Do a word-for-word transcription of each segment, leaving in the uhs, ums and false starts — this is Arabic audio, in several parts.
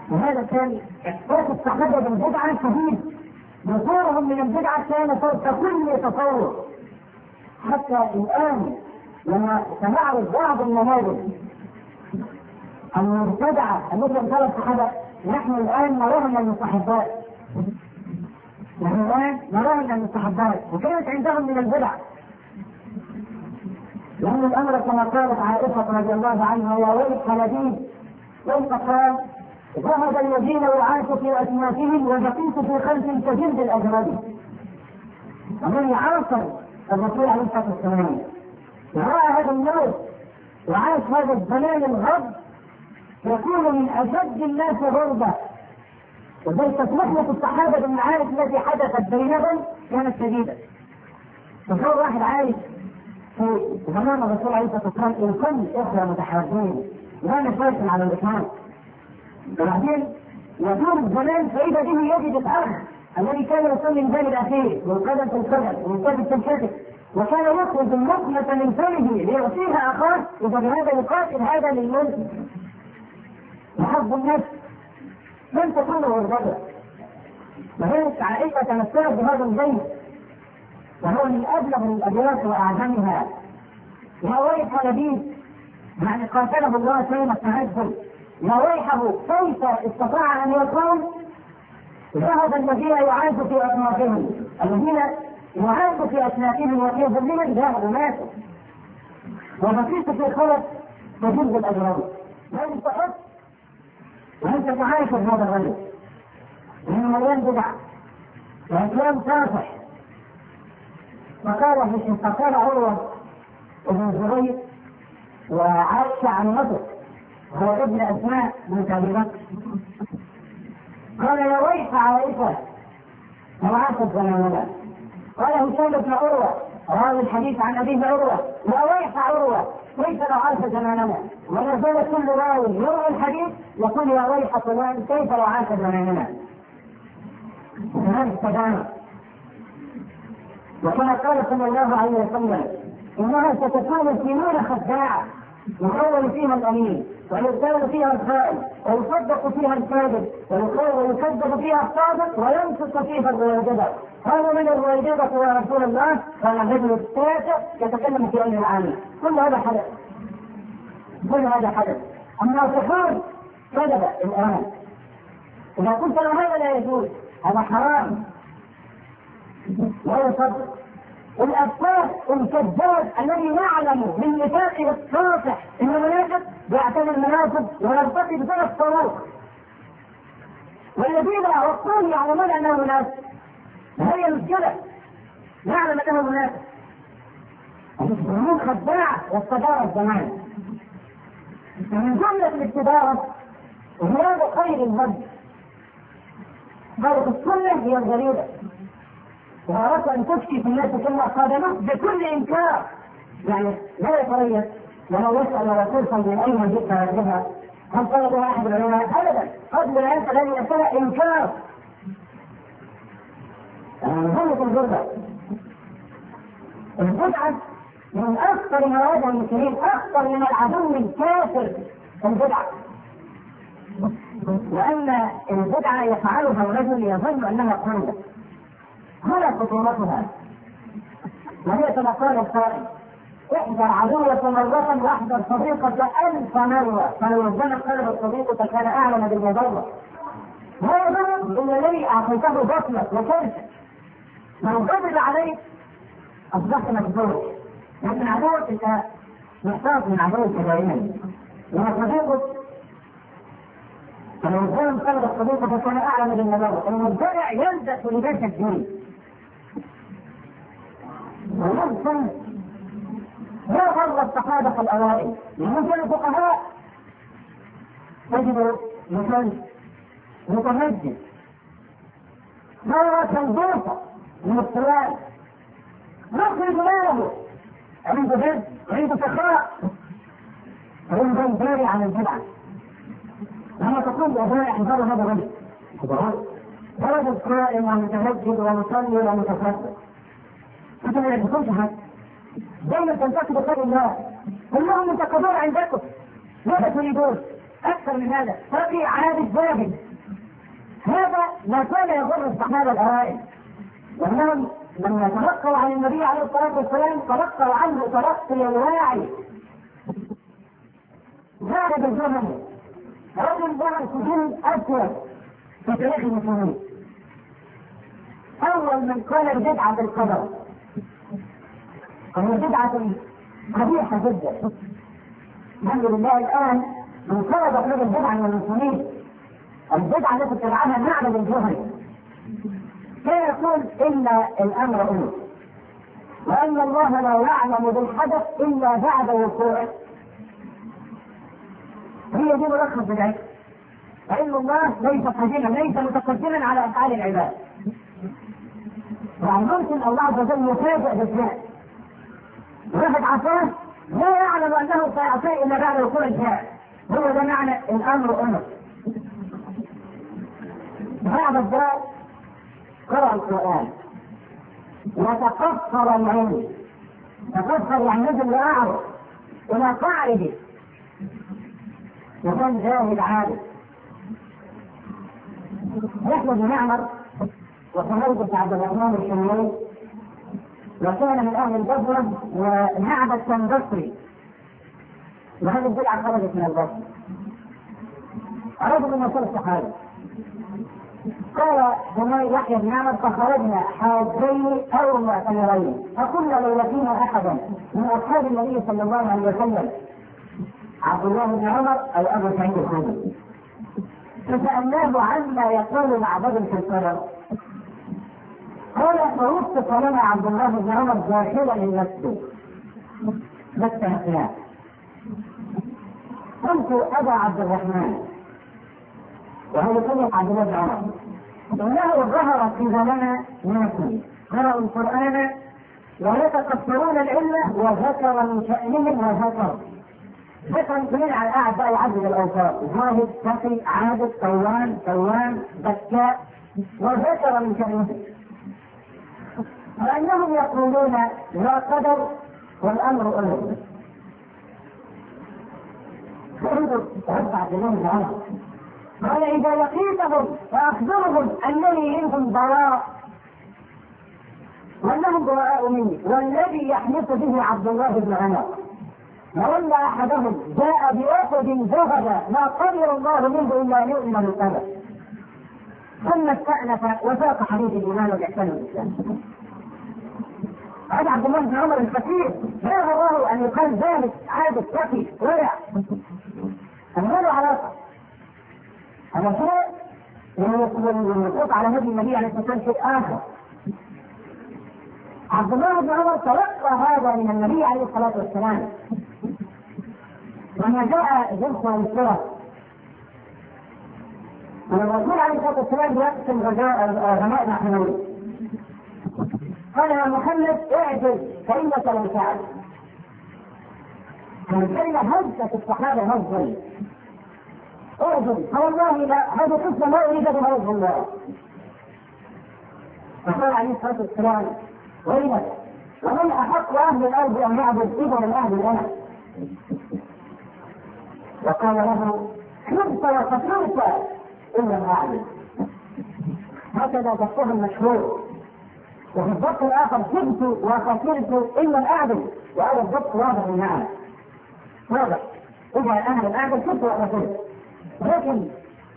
وهذا كان إحساس الصحابة بالبدعة شديد، نفورهم من البدعة كان فوق كل تصور. حتى الآن لما سنعرض بعض النماذج المبتدعة التي ابتدعت الصحابة، نحن الآن نراها من المستحبات، نحن الآن نراها من المستحبات، وكانت عندهم من البدع. لأن الأمر كما قالت عائشة رضي الله عنها: يا ويح لبيب، كيف قال: ذهب الذين يعاش في أجناسهم وبقيت في خلف كجلد الأجنبي. ومن يعاصر الرسول عليه الصلاة والسلام ورأى هذا الموت وعاش هذا الزمان الغض يكون من أشد الناس غربة. وذلك نحلة الصحابة بالمعارك التي حدثت بينهم كانت شديدة. تصور واحد عايش في زمان الرسول عليه الصلاة والسلام الكل إخوة متحاربين لا مشاكل على الإسلام، وبعدين يدور الزمان فإذا به يجد الأخ الذي كان يصلي من جانب أخيه والقدم في القدم والكتف في الكتف، وكان يخرج اللقمة من فمه ليعطيها أخاه، إذا بهذا يقاتل هذا للملك وحب النفس لم تكون غربة. وذلك عائشة تمثلت بهذا البيت وهو من أبلغ الأبيات وأعظمها: يا ويح لبيب، يعني قاتله الله سيم التهجم، يا ويحه كيف استطاع أن يقوم ذهب الذين يعاش في أصنافهم، الذين يعاش في أصنافهم وفي ظلهم ذهبوا ماتوا، وبقيت في خلق تجلد الأجرام. لازم تحط وأنت تعايش هذا الرجل من مليان بدع وأكلام صافح. فقال فقال عروة ابن الزبير وعائشة عن مصر هو ابن أسماء بنت أبي بكر، قال: يا ويح عائشة لو عاشت زماننا. قال هشام بن عروة راوي الحديث عن أبيه عروة: يا ويح عروة كيف لو عاش زماننا. ولا زال كل راوي يروي الحديث يقول: يا ويح فلان كيف لو عاش زماننا. هذا التدانى. وكما قال صلى الله عليه وسلم: إنها ستكون سنين خداعة يخول فيها الأمين ويرتال فيها الخائن ويصدق فيها الكاذب ويكذب فيها الصادق وينقص فيها الرويبضة. قالوا: من الرويبضة يا رسول الله؟ قال: الرجل التافه يتكلم في علم العالم. كل هذا حدث، كل هذا حدث. أما الصحاب كذب الآن. إذا قلت له هذا لا يجوز، هذا حرام لا يصدق. الأفكار الكذاب الذي نعلم من نفاقه الصافح إنه منافق يعتني المنافق ويرتقي بثلاث طرق، والذين أعطون يعلمون أنه منافق. هي المشكلة، نعلم أنه منافق. المسلمون خداعة واستدار الزمان. من جملة الاستدارة غياب خير الهدي. خير السنة هي الجريدة، وأردت أن تكشف الناس كما قادمه بكل إنكار، يعني لا يتريث ولو يسأل الرسول من أين جئت بها هل قال بها أحد العلماء؟ أبدا. قبل أن يسأل هذه الأسئلة إنكار. غلط الغربة. البدعة من أخطر مواد المسلمين، أخطر من العدو الكافر البدعة. وأن البدعة يفعلها الرجل يظن أنها قوة، هنا خطورتها. وهي كما قال القائل: احذر عدوك مرة واحذر صديقك ألف مرة، فلو ربما قلب الصديق فكان أعلم بالمضرة. لا يضر إلا الذي أعطيته بطلك وكرشك، لو غضب عليك أصبحت مجبور. لكن عدوك أنت محتاج من عدوك دائما، وصديقك فلو ربما قلب الصديق فكان أعلم بالمضرة. المبتدع يلبس لباس الدين ويبطل. ما غر الصحابة الأوائل لأنهم كانوا فقهاء. تجد مثل متمجد مرة تنظيفة من الصلاة نخرج ماله عنده جد عنده سخاء عنده انباري عن البدعة. لما تقول بأبناء احذروا هذا الرجل رجل قائم ومتمجد ومصلي ومتصدق، انت ما يعرفونش حد دائما تنتقد خير الله، كلهم منتقدون عندكم. ماذا تريدون؟ أكثر من هذا، تقي عابد زاهد. هذا ما كان يضر الصحابة الأوائل، وأنهم لما تلقوا عن النبي عليه الصلاة والسلام تلقوا عنه تلقي الواعي. زاد بالجهل رجل ظهر سجن أسود في تاريخ المسلمين، أول من قال البدعة بالقدر، وهي بدعة قبيحة جدا. الحمد لله الآن انقرضت هذه البدعة من المسلمين، البدعة التي اتبعها معبد الجهل. كان يقول إن الأمر أمر، وأن الله لا يعلم بالحدث إلا بعد وقوعه. هي دي ملخص العلم، علم الله ليس قديما، ليس متقدما على أفعال العباد. يعني ممكن الله عز وجل يفاجئ بالفعل، واحد عصاه لا يعلم أنه سيعصيه إلا بعد وقوع الفعل. هو ده معنى الأمر أمر. بعد الذات قرأ القرآن وتقصر العلم. تقصر يعني نزل لأعرض إلى قاعده، وكان جاهل عابد. يحيى بن معمر وحميد بن عبد الرحمن الشميري، وكان من أهل البصرة، ومعبد كان بصري، وهذه البدعة خرجت من البصرة. أرادوا من يصير الصحابة. قال حميد يحيى بن معمر: فخرجنا حاجين أو معتمرين، فقلنا لو لقينا أحدا من أصحاب النبي صلى الله عليه وسلم، عبد الله بن عمر أو أبو سعيد الخدري، فسألناه عما يقول معبد في القدر. قال: فوصف لنا عبد الله بن عمر داخلا المسجد بس احياء. قلت: أبا عبد الرحمن، وهو كلمة عبد الله بن عمر، إنه ظهر في زماننا ناس قرأوا القرآن ويتكثرون العلم، وذكر من شأنهم وذكر ذكر كمان على قاعد بقى يعدد الأوصاف: زاهد، تقي، عابد، قوام، قوام، بكاء، وذكر من شأنهم. وأنهم يقولون لا قدر والأمر أمر. فأنظر رب عبد الله بن عمر قال: إذا لقيتهم فأخبرهم أنني منهم براء، وأنهم براء مني، والذي يحلف به عبد الله بن عمر وأن أحدهم جاء بأحد ذهب ما قدر الله منه إلا أن يؤمن بالقدر. ثم استأنف وساق حديث الإيمان والإحسان والإسلام. هذا عبد الله بن عمر الفقير لا غره أن يقال ذلك عابد تقي ورع، ما له علاقة. هذا شيء ينطبق على هدي النبي عليه الصلاة والسلام، شيء آخر. عبد الله بن عمر تلقى هذا من النبي عليه الصلاة والسلام لما جاء جلسة الصورة، والرسول عليه الصلاة والسلام يقسم غنائم حنين. قال: يا محمد اعجز فإنك لم تعد. الكلمة هزت الصحابة هزا. اعجز فوالله لا، هذه قصة ما أريد بها وجه الله. فقال عليه الصلاة والسلام: ويلك، ومن أحق أهل الأرض أن يعبد إذا من أهل الأرض؟ وقال له: خبت وخسرت إن لم أعبد. هكذا تفسير المشهور. وفي الضبط الآخر: خبت وخسرت إن لم أعبد، وهذا الضبط واضح المعنى واضح. إذا أنا لم أعبد خبت وخسرت، لكن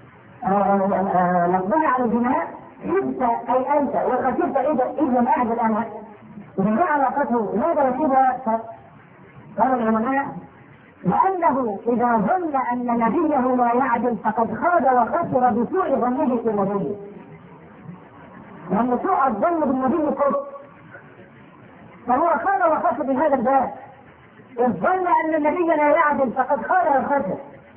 لفظها على الجماع: خبت أي أنت، وخسرت إذا لم أعبد أنا. إذا ما علاقته ماذا يكتبها؟ قال العلماء: لأنه إذا ظن أن نبيه لا يعدل فقد خاب وخسر بسوء ظنه في نبيه. لأن سوء الظن بالنبي كفر، فهو خاب وخسر في هذا الباب. إذ ظن أن النبي لا يعدل فقد خاب وخسر.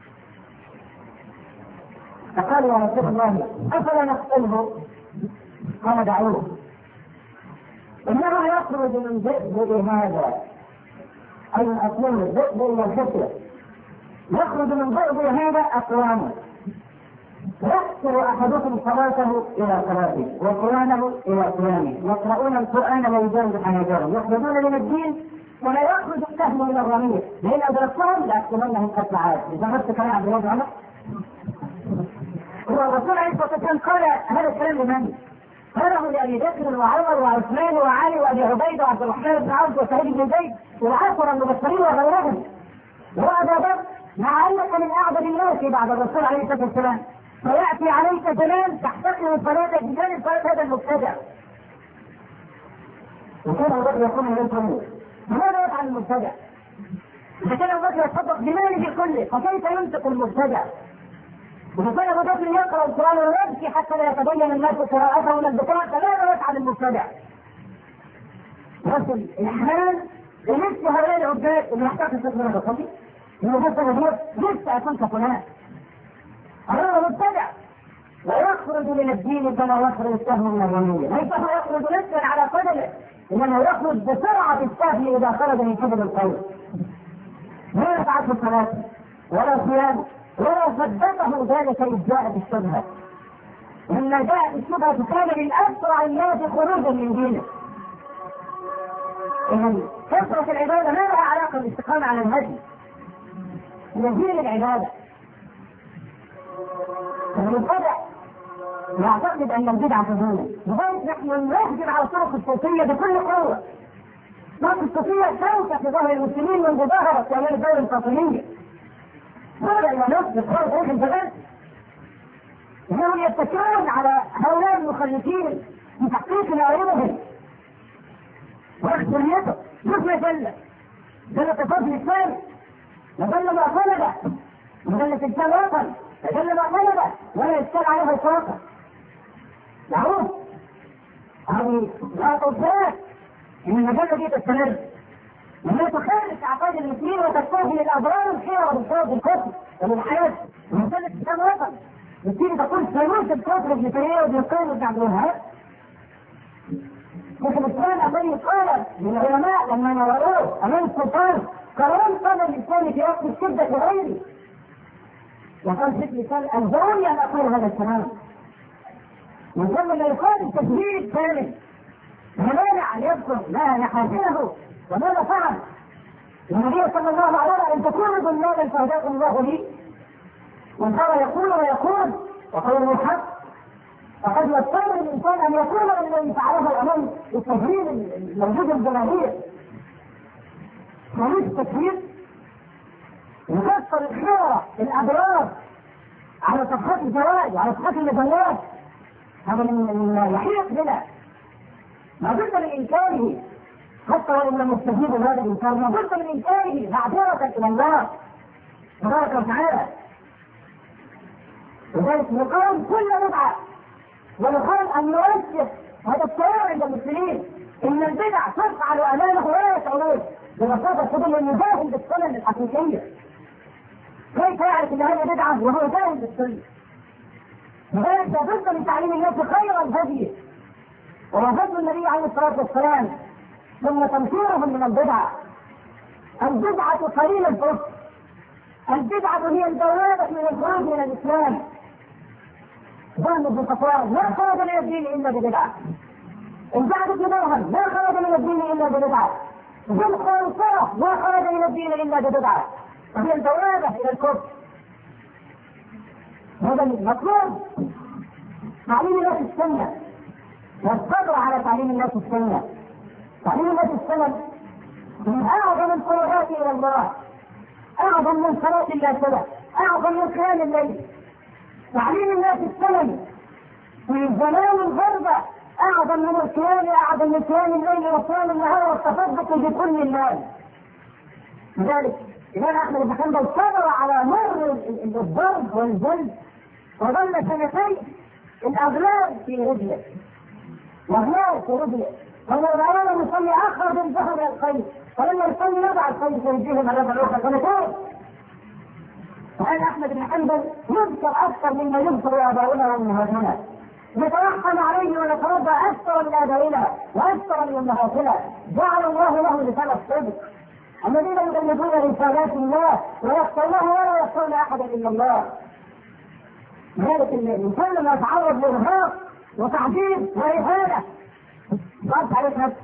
فقال: يا رسول الله أفلا نقتله؟ قال: دعوه، إنه يخرج من ذئب هذا، أي من أصلين الذئب إلى الحسية، يخرج من ذئب هذا أقوامه، يحسر أحدكم صلاته إلى صلاته وقرآنه إلى قرآنه، يقرؤون القرآن ويجاوز حناجرهم، يخرجون من الدين ولا يخرج السهم من الرمية، لأن أدركتهم لأقتلنهم قتل عاد. إذا غرت كلام عبد الله بن عمر هو الرسول عليه الصلاه والسلام قال هذا الكلام لمن؟ قاله لابي بكر وعمر وعثمان وعلي وابي عبيده وعبد الرحمن بن عوف وسعيد بن زيد والعشره المبشرين وغيرهم. وابا بكر مع انك من اعبد الناس بعد الرسول عليه الصلاه والسلام، فياتي عليك زمان تحتقر صلاتك بجانب صلاه هذا المبتدع. وكان ابو بكر يقول من الجمهور ماذا يفعل المبتدع؟ اذا كان ابو بكر يتصدق بماله كله فكيف ينطق المبتدع؟ إذا كان أبو بكر يقرأ القرآن ويبكي حتى لا يتبين الناس قراءته من البكاء فماذا يفعل المبتدع؟ رسل الإحلال بمثل هؤلاء العباد اللي يحتاج تكون بصدي إنه بس نبيل لسه أكون فلان. هذا مبتدع لا يخرج من الدين كما يخرج السهم من الرمية، ليس هو يخرج نفسا على قدمه إنما يخرج بسرعة السهم إذا خرج من قبل القول. ما يفعل في الصلاة ولا صيام ولا صدقه ذلك إذ جاء بالشبهة. لما جاء بالشبهة كان من أسرع الناس خروجا من دينه. إذا كثرة العبادة ما لها علاقة بالاستقامة على الهدي، يزيل العبادة. المبتدع يعتقد أن البدعة فضيلة، لذلك نحن نهجم على الطرق الصوفية بكل قوة. الطرق الصوفية شوكة في ظهر المسلمين منذ ظهرت في أيام الدولة الفاطمية. هذا إلى نصف القرآن تاريخ الجبال. إنهم يتكلون على هؤلاء المخلفين في تحقيق مآربهم وأخبريته. مثل جلة جلة الفضل الثاني وجل ما طلبه وجل تلك الوطن وجل ما طلبه ولا يشتغل عليها إطلاقا. معروف هذه لا تضاد إن المجلة دي تستمر ولا تخالف اعقاد المسلمين وتستهدف الاضرار الخيره بالفرض الكفر وبالحياه ومثلث كم وطن بتصير تقول فلوس الكفر ابن تيميه وابن القيم وابن عبد الوهاب. شيخ الاسلام الذي قال للعلماء لما نظروه امام السلطان قرروا قال الاسلام في وقت الشده غيري، وقال شيخ الاسلام انظروني ان اقول هذا الكلام وقال لما يقال التشديد كامل فمانع ان يذكر ما نحاسنه وماذا فعل؟ النبي صلى الله عليه وسلم ان تكونوا ضلالا فهداكم الله لي، وان كان يقول ويقول وقوله الحق فقد يضطر الانسان ان يكون الذي فعله امام التجريد الموجود الجماهير. وليس التكفير يكسر الخيره الاضرار على صفحات الجوائز وعلى صفحات المجلات، هذا من يحيق بنا ما بد من انكاره حتى وان لم يستجيب هذا الانكار، ما بد من انكاره معذره الى الله تبارك وتعالى. لذلك يقال كل بدعه ويقال ان نوجه هذا الكلام عند المسلمين ان البدع تفعل امامه ولا يشعرون ببساطه سبيل المجاهد بالسنن الحقيقيه. كيف يعرف ان هذه بدعه وهو جاهل بالسنه؟ لذلك لابد من تعليم الناس خير الهدي ووجد النبي عليه الصلاه والسلام ثم تنفيرهم من البدعه. البدعه قليل الكفر، البدعه هي البوابه من الخروج من الاسلام. ظن ابن صفوان ما خرج من الدين الا ببدعه، الجعد بن درهم ما خرج من الدين الا ببدعه، ذو الخنصره ما خرج من الدين الا ببدعه، وهي البوابه الى الكفر. هذا المطلوب تعليم الناس السنه والصبر على تعليم الناس السنه. تعليم الناس السنه من اعظم القربات الى الله، اعظم من صلاه النافله، اعظم من قيام الليل. تعليم الناس السنن في زمان الغربة أعظم من القيام، أعظم من قيام الليل وصيام النهار والتصدق بكل الناس. لذلك الإمام أحمد بن حنبل صبر على مر الضرب والجلد وظل سنتين الأغلال في رجله، الأغلال في رجله، ولما رأى يصلي أخرج الظهر إلى الخيل، ولما يصلي يضع الخيل في رجله مرة أخرى سنتين. وقال أحمد بن حنبل يذكر أكثر مما يذكر آباؤنا وأمهاتنا، نتوحم عليه ونتربى أكثر من آبائنا وأكثر من أمهاتنا. جعل الله له لسان الصدق الذين يبلغون رسالات الله ويخشونه ولا يخشون أحدا إلا الله. لذلك الإنسان لما يتعرض لإرهاق وتعذيب وإهانة ضغط عليك نفسك،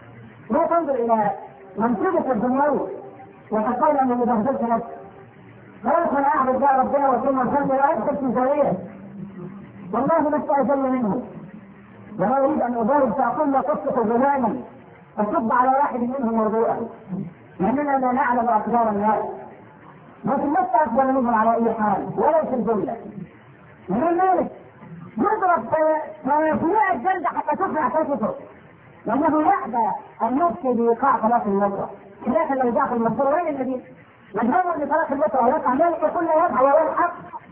لا تنظر إلى منصبك الدنيوي وتقول أنه بهدلت نفسك. فيدخل أعبد بقى ربنا وثم الخلق لا يدخل في زاوية. والله ما استأجل منه. ولا أريد أن أبارك فأقول لا تصلح غلاما فصب على واحد منهم موضوعا، لأننا لا نعلم أقدار الناس، لكن لست أفضل منهم على أي حال ولا في الجملة. من ذلك يضرب ثلاثمائة جلدة حتى تقنع كتفه، لأنه يحدى أن يبكي بإيقاع صلاة المطر. خلافا لو جاء في المنصور وين النبي؟ من هو اللي صلاة المطر ويقع ذلك يقول لا يضحى ولا الحق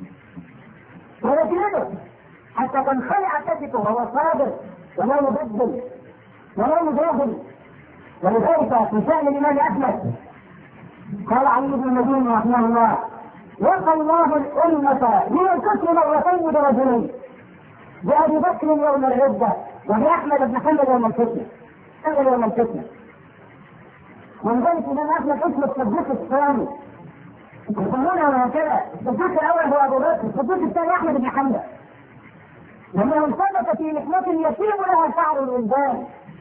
ويجلده حتى تنخلع كتفه وهو صابر ولا يبدل ولا يجاهل. ولذلك في شأن الإمام أحمد قال علي بن المديني رحمه الله: وقى الله الأمة لينتصر مرتين برجلين، بأبي بكر يوم الردة وبأحمد بن حنبل يوم الفتنة. حنبل يوم الفتنة. من ذلك الإمام أحمد اسم الصديق الثاني يسمونه هكذا. الصديق الأول هو أبو بكر، الصديق الثاني أحمد بن حنبل، لأنه انثبت في لحمة يتيم لها شعر الولدان.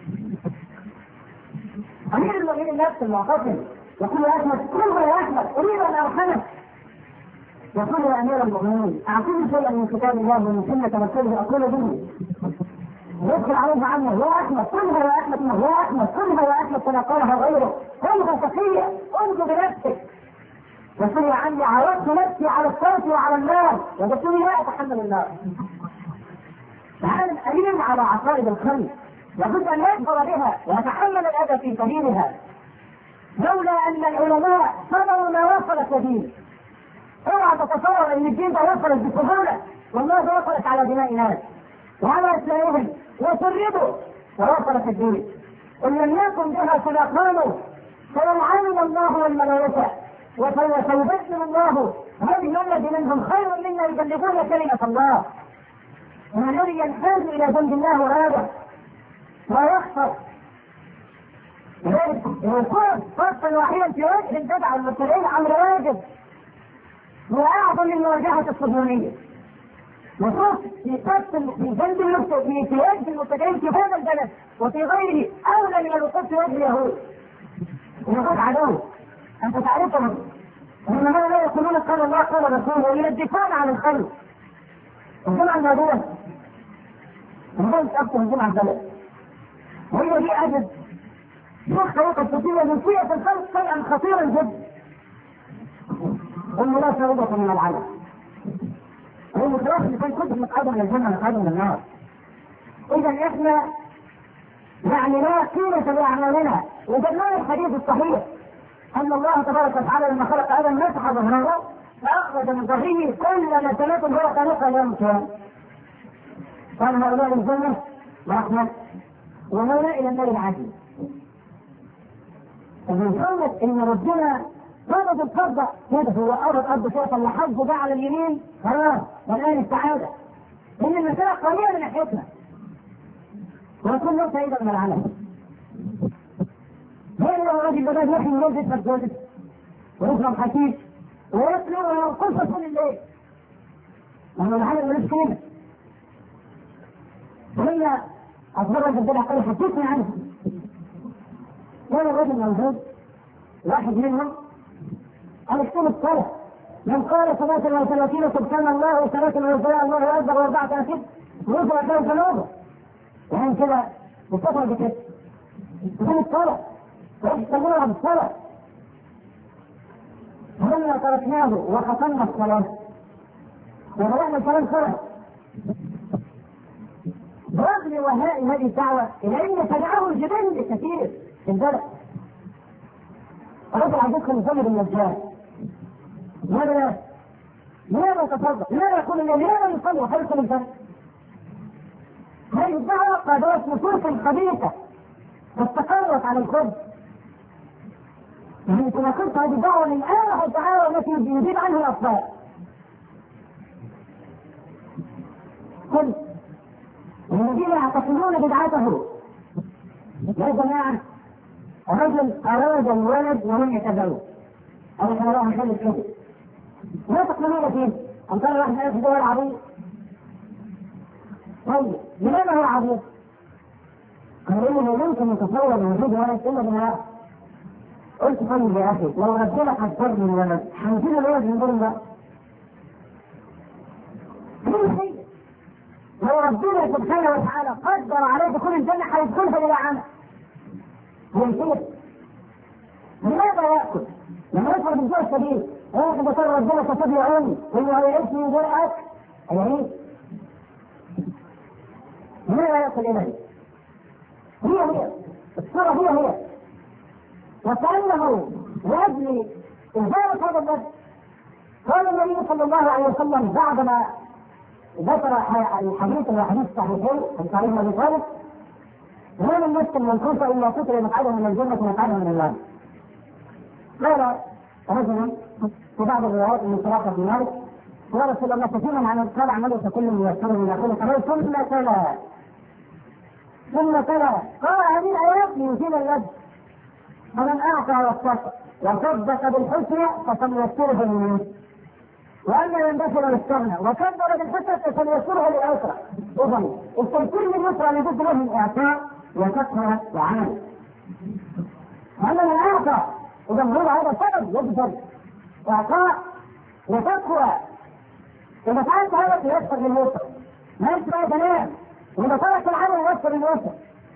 أمير المؤمنين نفس المعتصم يقول يا أحمد كل يا أحمد أريد أن أرحمك. يقول يا أمير المؤمنين أعطني شيئا من كتاب الله ومن سنة رسوله أقول به. يدخل عليه عنه: يا أحمد كلها يا أحمد يا أحمد كلها يا أحمد كما قالها غيره، كلها سخية انظر بنفسك. يقول يا عمي عرضت نفسي على الصوت وعلى النار وقلت لا أتحمل النار. فهذا أليم على عقائد الخلق، لابد أن يكبر بها ويتحمل الأذى في سبيلها. لولا أن العلماء صبروا ما وصلت الدين. اوعى تتصور أن الدين ده وصلت بسهولة، والله ده وصلت على دماء ناس وعلى أسمائهم وسربوا ووصلت الدين. إن لم يكن بها كما قالوا سيلعننا الله والملائكة وسيبدل الله هذه الذي منهم خير منا يبلغون كلمة الله. من الذي ينحاز إلى جنب الله وهذا لا يخسر. لذلك الوقوف صفا واحدا في وجه البدع المبتدعين امر واجب واعظم من مواجهه الصهيونيه. وقوف في صف في جنب المبتدعين في وجه المبتدعين في هذا البلد وفي غيره اولى من الوقوف في وجه اليهود. اليهود عدو انت تعرفهم، هم لا يقولون قال الله قال رسوله ويلبسون على الخلق. الجمعه الماضيه الناس اكثر من جمعه البلد وهي دي اجد شيخ طريقة الصوفية من سيئة الخلق شيئا خطيرا جدا. هم لا شعوبة من العالم. هم خلاص لكي كنت مقعدة من الجنة مقعدة من النار. إذا إحنا يعني لا قيمة لأعمالنا. وجدنا الحديث الصحيح أن الله تبارك وتعالى لما خلق آدم مسح ظهره فأخرج من ظهره كل نسمات هو خلقها يوم القيامة. قال هؤلاء الجنة ورحمة وهؤلاء إلى النار العادي. إذا قالت إن ربنا فرض الفرض كده هو أرض أرض شيئا لحظه ده على اليمين خلاص والآن السعادة. إن المسألة قليلة من ناحيتنا ويكون له فائدة من العالم. غير لو الراجل بدأ يحيي من جلد فالجلد ويشرب حشيش ويأكل ويرقص طول الليل. لأنه العالم ملوش قيمة. وهي أصبر الجدال قال حكيتني عنه. كان الرجل موجود واحد منهم قال اكتب الصلاة من قال ثلاثة وثلاثين سبحان الله وثلاثة وثلاثين الله أكبر وأربعة وثلاثين ويوصل أكبر ثلاثة وهم كده مستطر بكده اكتب الصلاة ويحتملها بالصلاة. فلما تركناه وختمنا الصلاة وبدأنا الكلام صلاة برغم وهاء هذه الدعوة إلى أن تدعوه الجبال كثير في البلد. رجل عن ذكر مزمر النجار ماذا لماذا تصدق؟ لماذا يقول الله لماذا يصلي وخلق الفن؟ هذه الدعوة قادرت نصوص خبيثة واستقرت على الكل. يعني كما قلت هذه الدعوة من آخر الدعاوى التي يجيب عنها الأطفال. قلت الذين يعتقدون بدعته يا جماعة الرجل أراد الولد وهم يتبعون أنا كان الله خلق كده ما تقنعون فيه أم قال واحد ألف دول عظيم. طيب لماذا هو عظيم؟ قالوا إنه ممكن يتصور وجود ولد إلا بالله قلت طيب يا اخي لو ربنا قدرني الولد هنجيب الولد من دون بقى. لو ربنا سبحانه وتعالى قدر عليه دخول الجنة هيدخلها بلا عمل. ينسير. لماذا يأكل؟ لما يدخل بالجوع الشديد ويأخذ بطر ربنا كتب يعوني وإنه هيعيش من غير أكل هيعيش. لماذا يأكل إليه؟ هي هي الصورة هي هي. وكأنه لأجل إزالة هذا النفس قال النبي صلى الله عليه وسلم بعدما ذكر الحديث الحديث الصحيحين عن صحيح ابي طالب: ما من نفس منكوسه الا كتب مقعده من الجنه ومقعده من النار. قال رجل في بعض الروايات من صراحه في مالك: يا رسول الله كثيرا عن قال عمله فكل ميسر من يقول كمان ثم تلا ثم تلا قال هذه الايات ليزيل اللذ فمن اعطى واتقى وصدق بالحسنى فسنيسره لليسر واما من بخل واستغنى وكبر بالحسنى فسنيسره للعسرى. اذا التذكير باليسرى لابد له من اعطاء وتقوى وعمل. واما من اعطى اذا هو هذا سبب يجبر اعطاء وتقوى. اذا فعلت هذا تيسر لليسر ما يسرى تمام. واذا ترك العمل ييسر لليسر.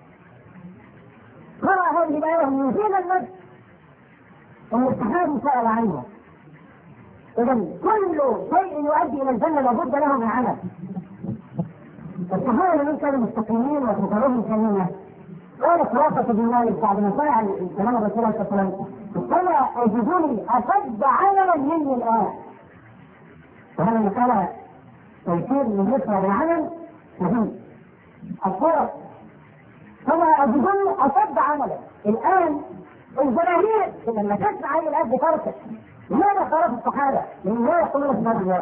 قرأ هذه الآية من يزيل النفس أن الصحابي سأل عنه. إذا كل شيء يؤدي إلى الجنة لابد له من عمل. الصحابة من كانوا مستقيمين وفكرهم سليمة قال خلاصة بن مالك بعد ما سمع كلام الرسول صلى الله عليه وسلم: قال أجدوني أشد عملا مني الآن. وهذا المسألة تيسير من يسرى بالعمل مهم. الصورة فما أجدوني أشد عملا. الآن الجماهير لما تسمع هذه الآية بتركت. لماذا خالف الصحابة؟ من لا يقولون في هذا الوقت.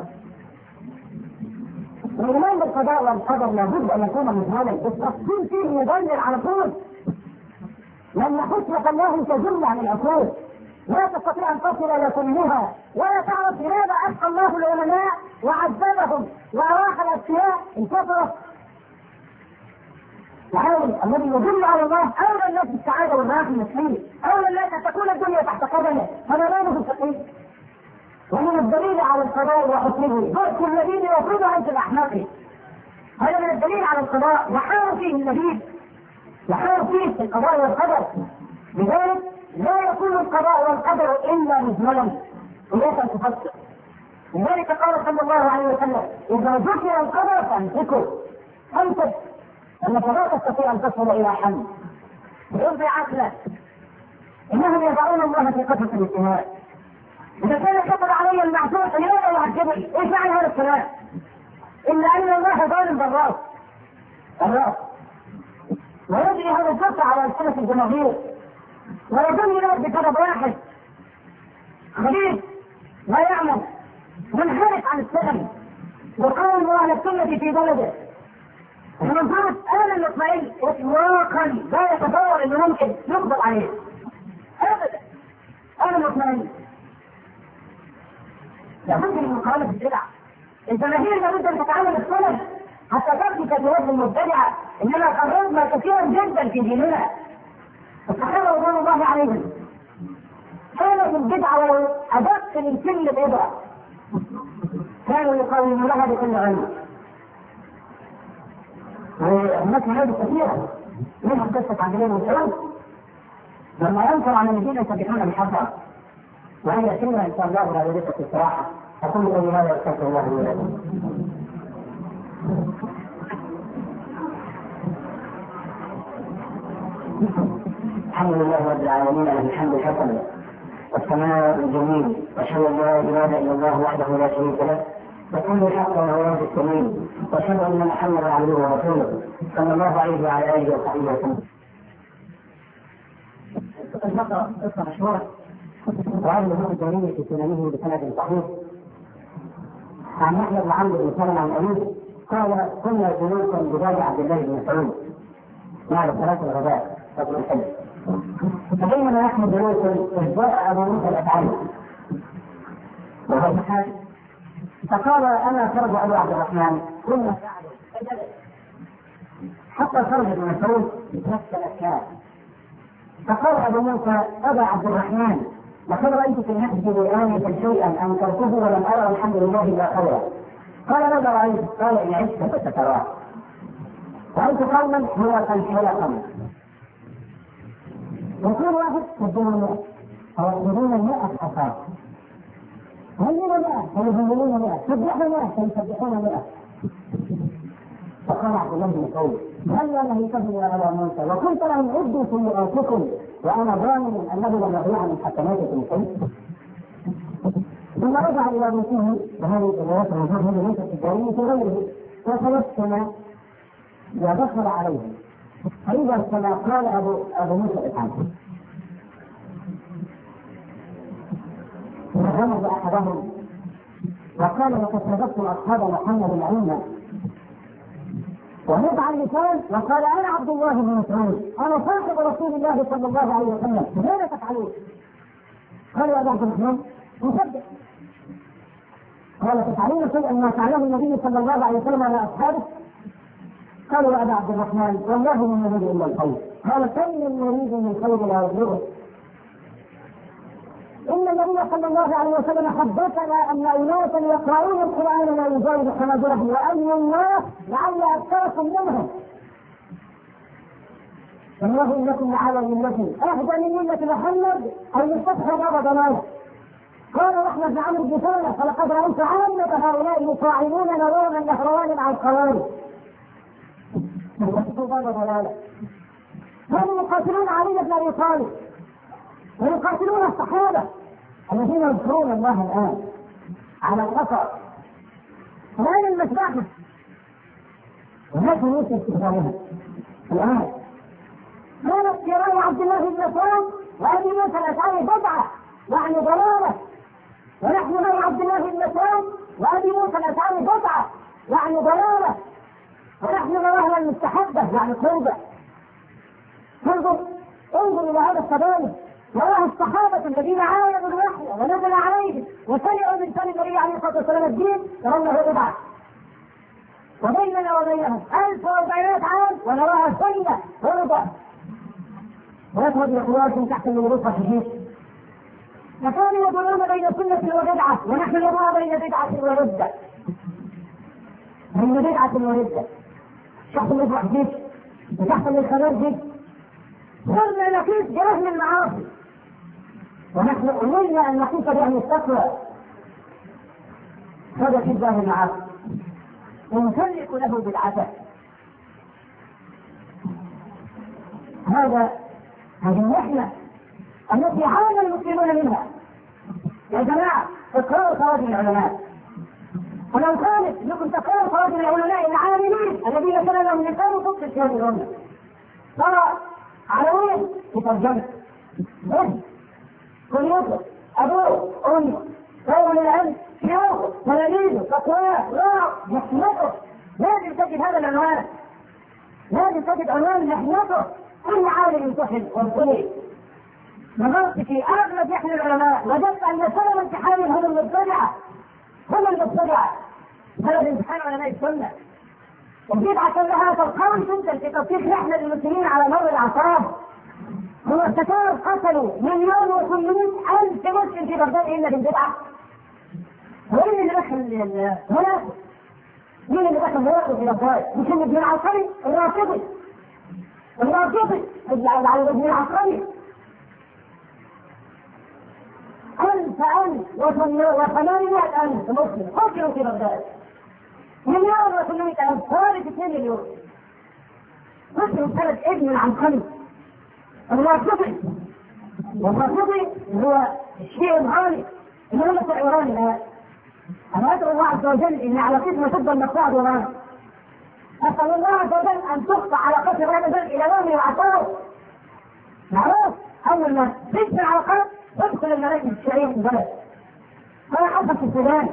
الإيمان بالقضاء والقدر لابد أن يكون مجملا التفصيل فيه يدلل على طول. لأن حكمة الله تجل عن العقول لا تستطيع أن تصل إلى كلها ولا تعرف لماذا أبقى الله العلماء وعذبهم وأراح الأشياء انتصرت. تعالوا الذي يدل على الله أولى الناس بالسعادة والراحة النفسية، أولى الناس أن تكون الدنيا تحت قدمه. هذا لا يوجد فقيه. ومن الدليل على القضاء وحكمه ضرب الذين يفرض عنك الأحماق. هذا من الدليل على القضاء وحار فيه النبي وحار فيه في القضاء والقدر. لذلك لا يكون القضاء والقدر إلا مجملا وليس تفسر. لذلك قال صلى الله عليه وسلم: إذا ذكر القدر فامسكوا امسك أنك لا تستطيع أن تصل إلى حل بإرض عقلك. إنهم يضعون الله في قفص الاجتماع. إذا كان كتب علي المعصوم فلماذا يعذبني؟ إيش معنى هذا الكلام؟ إلا أن الله ظالم بالراس الراس ويجري هذا الجرح على ألسنة الجماهير ويظن الناس بسبب واحد خبيث لا يعمل منحرف عن السلم وقوم أهل السنة في بلده. ومن فرض أنا المطمئن إطلاقا لا يتصور أنه ممكن يقبض عليه أبدا. أنا المطمئن لابد من مقاومة البدع. الجماهير لابد أن تتعلم السنة حتى تركز في وجه المبتدعة. إنما قررنا كثيرا جدا في ديننا. الصحابة رضوان الله عليهم كانت البدعة ولو أدق من كل بدعة كانوا يقاومون لها بكل علم. وهناك هذه كثيرة منها قصة عبد الله بن مسعود لما ينكر عن الذين يسبحون بالحصى وهي يتمها إن شاء الله على ذلك الصراحة. أقول قولي هذا واستغفر الله لي ولكم. الحمد لله رب العالمين له الحمد الحسن والثناء الجميل وأشهد أن لا إله إلا الله وحده لا شريك له وكل الحق وهو رب السبيل وأشهد أن محمدا عبده ورسوله صلى الله عليه وعلى آله وصحبه وسلم. القصة قصة مشهورة وهذا الإمام الجريري في سننه بسند صحيح عن يحيى بن عمرو بن سلمة عن أبيه قال: كنا جلوسا بباب عبد الله بن مسعود بعد صلاة الغداء قبل الحج، فبينما نحن جلوسا إذ جاء أبو موسى الأشعري وهو صحابي فقال: أنا خرج أبو عبد الرحمن كنا حتى خرج ابن مسعود نفس الأشياء فقال ابو موسى ابا عبد الرحمن لقد رايت في المسجد آنفا شيئا انكرته ولم ارى الحمد لله الا خيرا. قال ماذا رايت؟ قال ان عشت فستراه. رايت قوما هو الحلقه يقول واحد يقدمون المئة أو يقدمون المئة أصحاب هلون مئة فيهللون مئة سبحوا مئة فيسبحون مئة. فقال عبد الله بن مسعود هل أنه يكذب على موسى وكنت لهم عدوا سيئاتكم وأنا ضامن أنه لم يضيع من حسناتكم شيء. ثم رجع إلى بيته وهذه الروايات موجودة هذه ليست الجارية في غيره وتبسم ودخل عليه فإذا كما قال أبو, أبو موسى الأشعري فغمز أحدهم وقال لقد صدقت أصحاب محمد العلم ونزع اللسان وقال أنا عبد الله بن مسعود أنا صاحب رسول الله صلى الله عليه وسلم ماذا تفعلون؟ قال يا أبا عبد الرحمن نصدق. قال تفعلون شيئا ما فعله النبي صلى الله عليه وسلم على أصحابه؟ قالوا يا أبا عبد الرحمن والله من نريد إلا الخير. قال كم من نريد من خير لا يبلغه. إن النبي صلى الله عليه وسلم حدثنا أن أناسا يقرؤون القرآن لا يجاوز حناجرهم وأي الناس لعل أكثركم منهم. والله إنكم لعلى ملة أهدى من ملة محمد المستشهد أبا ضلال. قال رحمة بن عمرو بن سلمة فلقد رأيت عامة هؤلاء يصاعدون نظام النهروان مع الخوارج. هم يقاتلون علي بن ابي طالب ويقاتلون الصحابه الذين يذكرون الله الان على الخطا. الان المسبحه وهذا موسى استخدامها الان كانت في راي عبد الله بن مسعود وابي موسى الاشعري بدعه يعني ضلاله، ونحن راي عبد الله بن مسعود وابي موسى الاشعري بدعه يعني ضلاله، ونحن نراها المستحبة يعني قربة. انظر انظر إلى هذا التباين وراه الصحابة الذين عاينوا الوحي ونزل عليهم وسمعوا من كلام النبي عليه الصلاة والسلام الدين يرونه بدعة، وبيننا وبينهم ألف وأربعمائة عام ونراها سنة قربة. ويذهب لقوات تحت الملوك والحديث فكانوا يدورون بين سنة وبدعة ونحن نرى بين بدعة وردة بين بدعة وردة تحت الحديث وتحت الخبر صرنا نقيس برهن المعاصي ونحن أمرنا أن نقيس برهن التقوى. هذا في برهن المعاصي ونسلك له بالعسل. هذا هذه النحلة التي عانى المسلمون منها. يا جماعة اقرأوا خواتم العلماء، ولو كانت لكم تقرأوا خواتم العلماء العاملين الذين كان لهم لسان صدق في هذه الأمة. ترى عناوين في ترجمة ابن كليته أبوه أمه رجل العلم شيوخه تلاميذه تقواه راع محنته. لازم تجد هذا العنوان، لازم تجد عنوان محنته. كل عالم يمتحن ويقول نظرت في أغلب يحيى العلماء وجدت أن سبب امتحانهم هم المبتدعة هم المبتدعة هذا الامتحان علماء السنة. البدعة لها ترقام جدا في تطبيق نحن المسلمين على مر الأعصاب. هم التتار قتلوا مليون وثمانمائة ألف مسلم في بغداد إلا بالبدعة. وين اللي دخل هنا؟ مين اللي دخل هنا في بغداد؟ مش ابن العسكري الرافضي الرافضي ابن العسكري ألف ألف وثمانمائة ألف مسلم قتلوا في بغداد. مليون وثمانمائة ألف ثالث اثنين مليون مسلم ثلاث ابن العنقري الرافضي. والرافضي هو الشيء الغالي الأمة الإيراني الآن. أنا أدعو الله عز وجل إن علاقتنا تفضل مقطوعة إيران. أسأل الله عز وجل أن تقطع علاقات إيران إلى يوم يعطوه. معروف أول ما تجمع علاقات تدخل المراكز الشيعية في البلد. هذا حصل في السودان.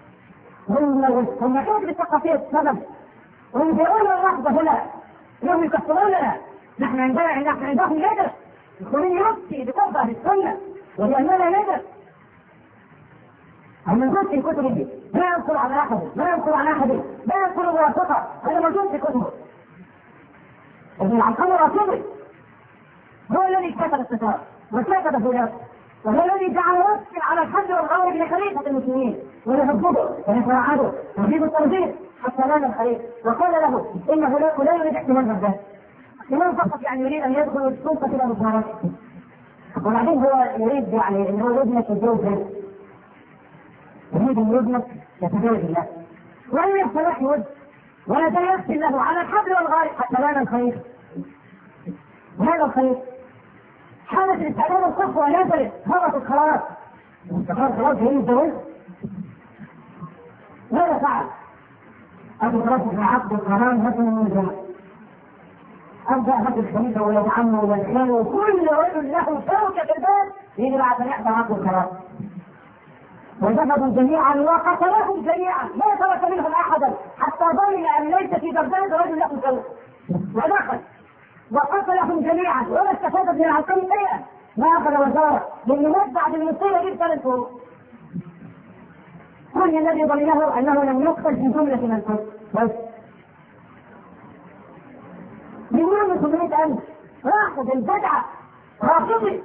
هم كيف بالثقافية السبب وينزعون اللحظة هنا يوم يكفروننا. نحن عندنا نحن عندهم ندر يقولون يفتي بطبع بالسنة ولأننا ندر. أما موجود في كتبه لا ينقل عن أحد لا ينقل عن أحد لا ينقل موافقة. هذا موجود في كتبه. ابن العنقري رافضي هو الذي كتب الستار وكتب فلان، وهو الذي جعل وصف على الحد والغالب لخليفة المسلمين ويهبطه ويتوعده ويجيب الترغيب حتى نال الخليفة، وقال له إنه لا يريد احتمال الباب، إمام فقط يعني يريد أن يدخل السلطة إلى مظاهرته، وبعدين هو يريد يعني أن هو يبنك يتزوج به، يريد أن يبنك يتزوج الله، ولا يفتح ود ولا يغفر له على الحبل والغالب حتى نال الخليفة. هذا الخليفة حالة الاستعداد الصفوة نزلت هبطت خلاص، انتقال خلاص هي الزوج. ماذا فعل؟ أبو رفض عقد القران مثل من الجمع، أبدأ هذا الخليفة ولد عمه ولد خاله وكل رجل له شوكة في الباب يجي بعد أن يحضر عقد القران، وذهبوا جميعا وقتلهم جميعا ما ترك منهم أحدا حتى ظن أن ليس في بغداد رجل له شوكة، ودخل وقتلهم جميعا ولا استفاد من العقل شيئا، ما أخذ وزارة لأنه مات بعد المصيبة دي بثلاث شهور. كل الذي ظنه أنه لم يقتل في جملة من الكفر بس مليون وثمانمائة ألف واحد البدعة رافضي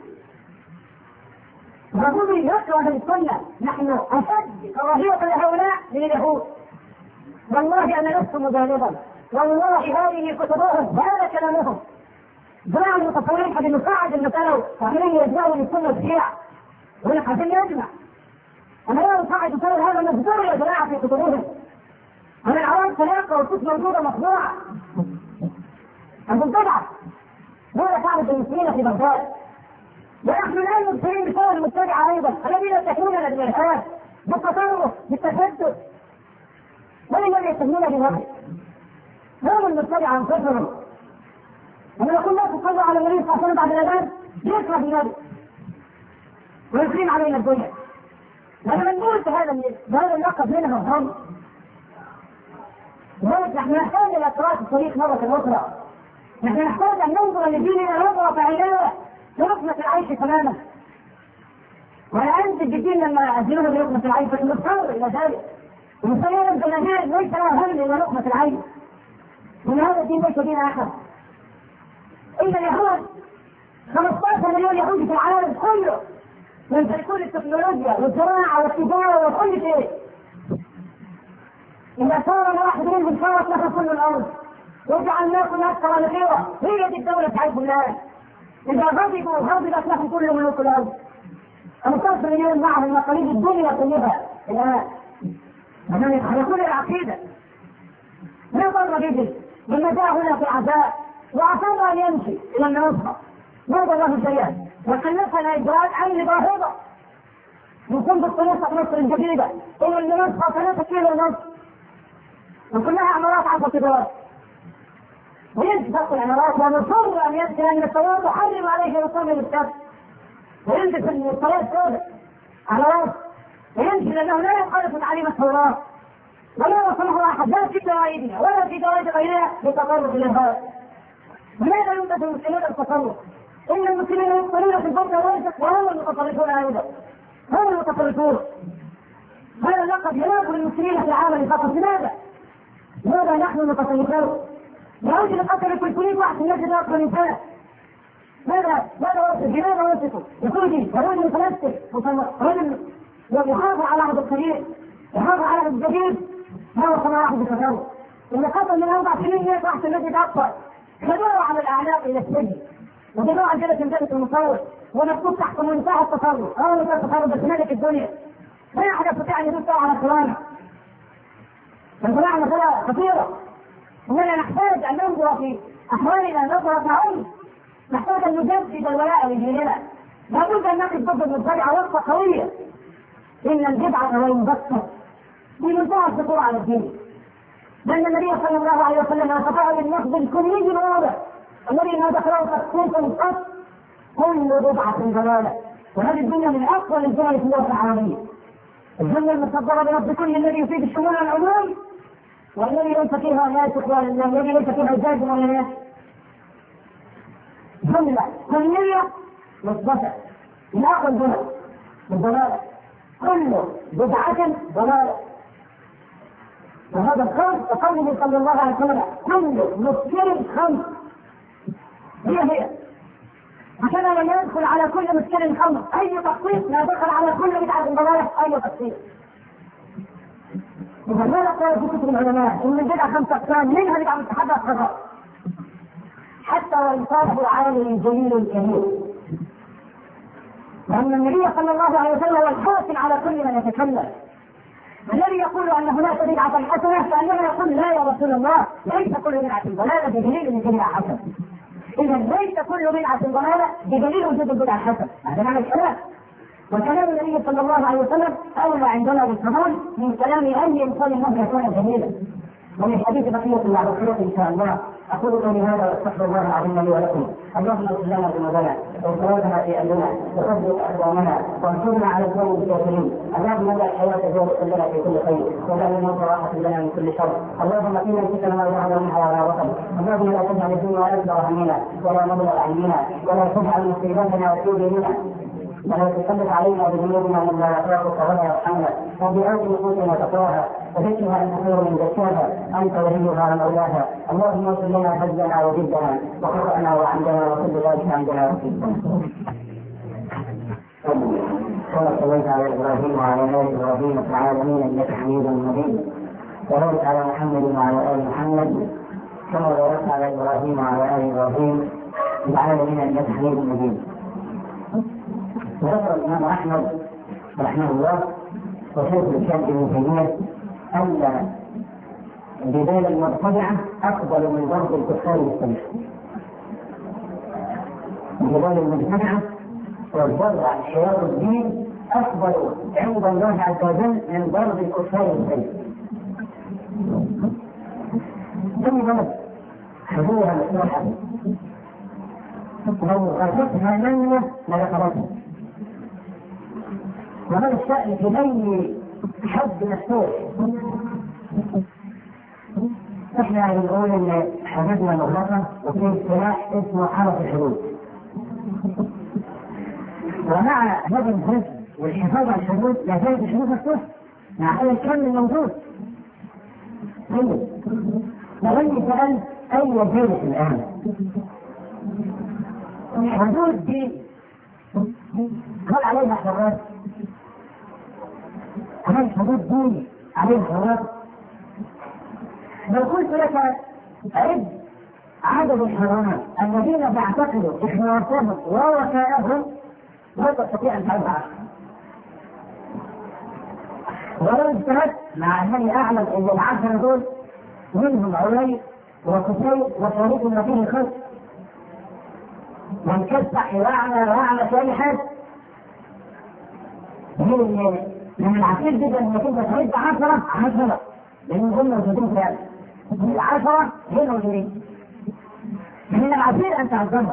رافضي يكره السنة. نحن أشد كراهية لهؤلاء من اليهود، والله أنا لست مبالغا، والله هذه كتبهم هذا كلامهم. جماعة المتصورين قد نصعد المسألة وعملين يجمعوا للسنة الشيعة ولك عشان يجمع. أنا لا أصعد مثال هذا مجبور يا جماعة في كتبهم. أنا العوام تلاقى والكتب موجودة مطبوعة. أنت البدعة ماذا فعلت المسلمين في بغداد؟ ونحن الآن مبصرين بسبب المتبعة أيضا الذين يتهموننا بالإرهاب بالتطرف بالتشدد. من الذي يتهمون بالوحي؟ هم المتبعة أنفسهم. لما يقول لا تصلوا على النبي صلى الله عليه وسلم بعد الأذان يكره النبي ويقيم علينا الدنيا. لما نقول بهذا بهذا اللقب منهم هم لذلك نحن نحتاج إلى قراءة التاريخ مرة أخرى. نحن نحتاج أن ننظر لديننا نظرة عينية لرقمة العيش تماما، ولا أنت الدين لما أزلوه برقمة العيش فنضطر إلى ذلك. ومسلمين الجماهير ليس لها هم إلى رقمة العيش، ومن هذا الدين ليس دين آخر. إن اليهود خمسة عشر مليون يهودي في العالم كله يمتلكون التكنولوجيا والزراعة والتجارة وكل شيء. إذا صار واحد منهم صارت له كل الأرض وجعلناكم أكثر نفيرا، هي دي الدولة تعرف الناس. إذا غضبوا غضبت لهم كل ملوك الأرض. خمسة عشر مليون معهم مقاليد الدنيا كلها الآن. أنهم يتحركون العقيدة. ما ضر به لما جاء هنا في عزاء وأصر أن يمشي إلى المنصة ما ضره شيئا، وكلفنا إجراءات عين باهظة نكون بالطريقة مصر الجديدة إلى المنصة ثلاثة كيلو ونص وكلها عمارات عشر كبار. ويمشي فوق العمارات ونصر أن يمشي لأن الصلاة تحرم عليه وصول الكتاب، ويمشي في الصلاة السوداء على رأس، ويمشي لأنه لا يخالف تعليم التوراة ولا يصلح أحد لا في جوائدنا ولا في جوائد غيرها بتطرف الإرهاب. لماذا يوجد المسلمين التطرف؟ إن المسلمين يدخلون في البرد والرزق وهم المتطرفون أيضا، هم المتطرفون. هذا اللقب يناقض المسلمين في العالم فقط. لماذا؟ لماذا نحن المتطرفون؟ لأجل قتل ثلاثمائة واحد من أجل أقوى النساء. ماذا ماذا وصف؟ لماذا وصفوا؟ يهودي رجل فلسطيني رجل يحافظ على عهد الكبير يحافظ على عهد الجديد ما هو كما واحد التطرف. إن قتل من أربع سنين مئة واحد الذي أكثر خدوه على الأعناق إلى السجن وجمعوا عجلة جلسة المصور ونبقوا تحت منتهى التصرف أو منتهى التصرف بس ملك الدنيا. ما أحد يستطيع أن يدفع على القرآن. القرآن مسألة خطيرة. إننا نحتاج أن ننظر في أحوالنا نظرة عين، نحتاج أن نجدد الولاء لديننا. لابد أن نقف ضد المبتدعة وقفة قوية. إن البدعة والمبتدع في منتهى الخطورة على الدين. لأن النبي صلى الله عليه وسلم أخطأ بالنقد الكلي الواضح الذي ما دخله تخصيص قط كل بدعة ضلالة. وهذه الدنيا من أقوى الدول في اللغة العربية. الجملة المصدرة بلفظ كل الذي يفيد الشمول والعموم والذي ليس فيها ناس والذي ليس فيها زاد ولا ناس. جملة كلية مثبتة من أقوى الدول بالضلالة. كل بدعة ضلالة. وهذا الخمس وقوله صلى الله عليه وسلم كل مسكر خمس هي هي هكذا لم يدخل على كل مسكن خمر اي تخصيص، لا دخل على كل بدعه ضلاله اي تخصيص. اذا ماذا قال في كتب العلماء؟ ان البدعه خمسه اقسام، منها بدعه مستحبه خطا، حتى وان صاحب العالم الجليل الكبير. لان النبي صلى الله عليه وسلم هو الحاكم على كل من يتكلم. الذي يقول ان هناك بدعه حسنه فانه يقول لا يا رسول الله ليس كل بدعه ضلاله بدليل من بدعه حسنه. اذا ليس كل بدعه ضلاله بدليل وجود البدعه الحسنه، هذا معنى الكلام. وكلام النبي صلى الله عليه وسلم اولى عندنا بالقبول من كلام اي انسان مهما كان جميلا. ومن حديث بقيه الله وخيرته ان شاء الله. اقول قولي هذا واستغفر الله العظيم لي ولكم. اللهم اغفر لنا ذنوبنا واسرافنا في امرنا وثبت اقدامنا وانصرنا على القوم الكافرين. اللهم اجعل الحياه زياده لنا في كل خير واجعل الموت راحه لنا من كل شر. اللهم قنا الفتن ما ظهر منها وما بطن. اللهم لا تجعل الدنيا اكبر همنا ولا مبلغ علمنا ولا تجعل مصيبتنا في ديننا ولا تسلط علينا بذنوبنا من لا يخافك ولا يرحمنا. وبآت نفوسنا تقواها وذكرها ان خير من زكاها انت وليها ومولاها. اللهم اغفر لنا حزنا وجدنا وخطأنا وعمدنا وكل ذلك عندنا وفينا. كما صليت على ابراهيم وعلى ال ابراهيم في العالمين انك حميد مجيد. وبارك على محمد وعلى ال محمد كما باركت على ابراهيم وعلى ال ابراهيم في العالمين انك حميد مجيد. وذكر الامام احمد رحمه الله وشيخ الاسلام ابن تيميه ان جدال المبتدعه افضل من ضرب الكفار بالسيف. جدال المبتدعه والضرب عن حيار الدين افضل عند الله عز وجل من ضرب الكفار بالسيف. ثم بلد حضورها مفتوحه لو غرفتها منه لذكرتها. وهذا الشأن في أي حد مفتوح. احنا بنقول ان حدودنا مغلقة وفي سلاح اسمه حرس الحدود. ومع هذا الحفظ والحفاظ على الحدود لا زالت الحدود مفتوحة مع هذا الكم الموجود. طيب لغني سأل أي جيش الآن؟ الحدود دي هل عليها حراس؟ هل الحدود دي عليها حراس؟ لو قلت لك عد عدد الحرامات الذين تعتقد إخلاصهم ووفاءهم لا تستطيع أن تعد عشرة. ولو اجتهدت مع أنني أعلم أن العشرة دول منهم علي وكسي وشريك ما فيه خلق وانكسح وعلى وعلى شريحات من من العسير جدا انك انت تعد عشرة عشرة لان هم موجودين فعلا. العشرة هي موجودين من العسير ان تعظمها.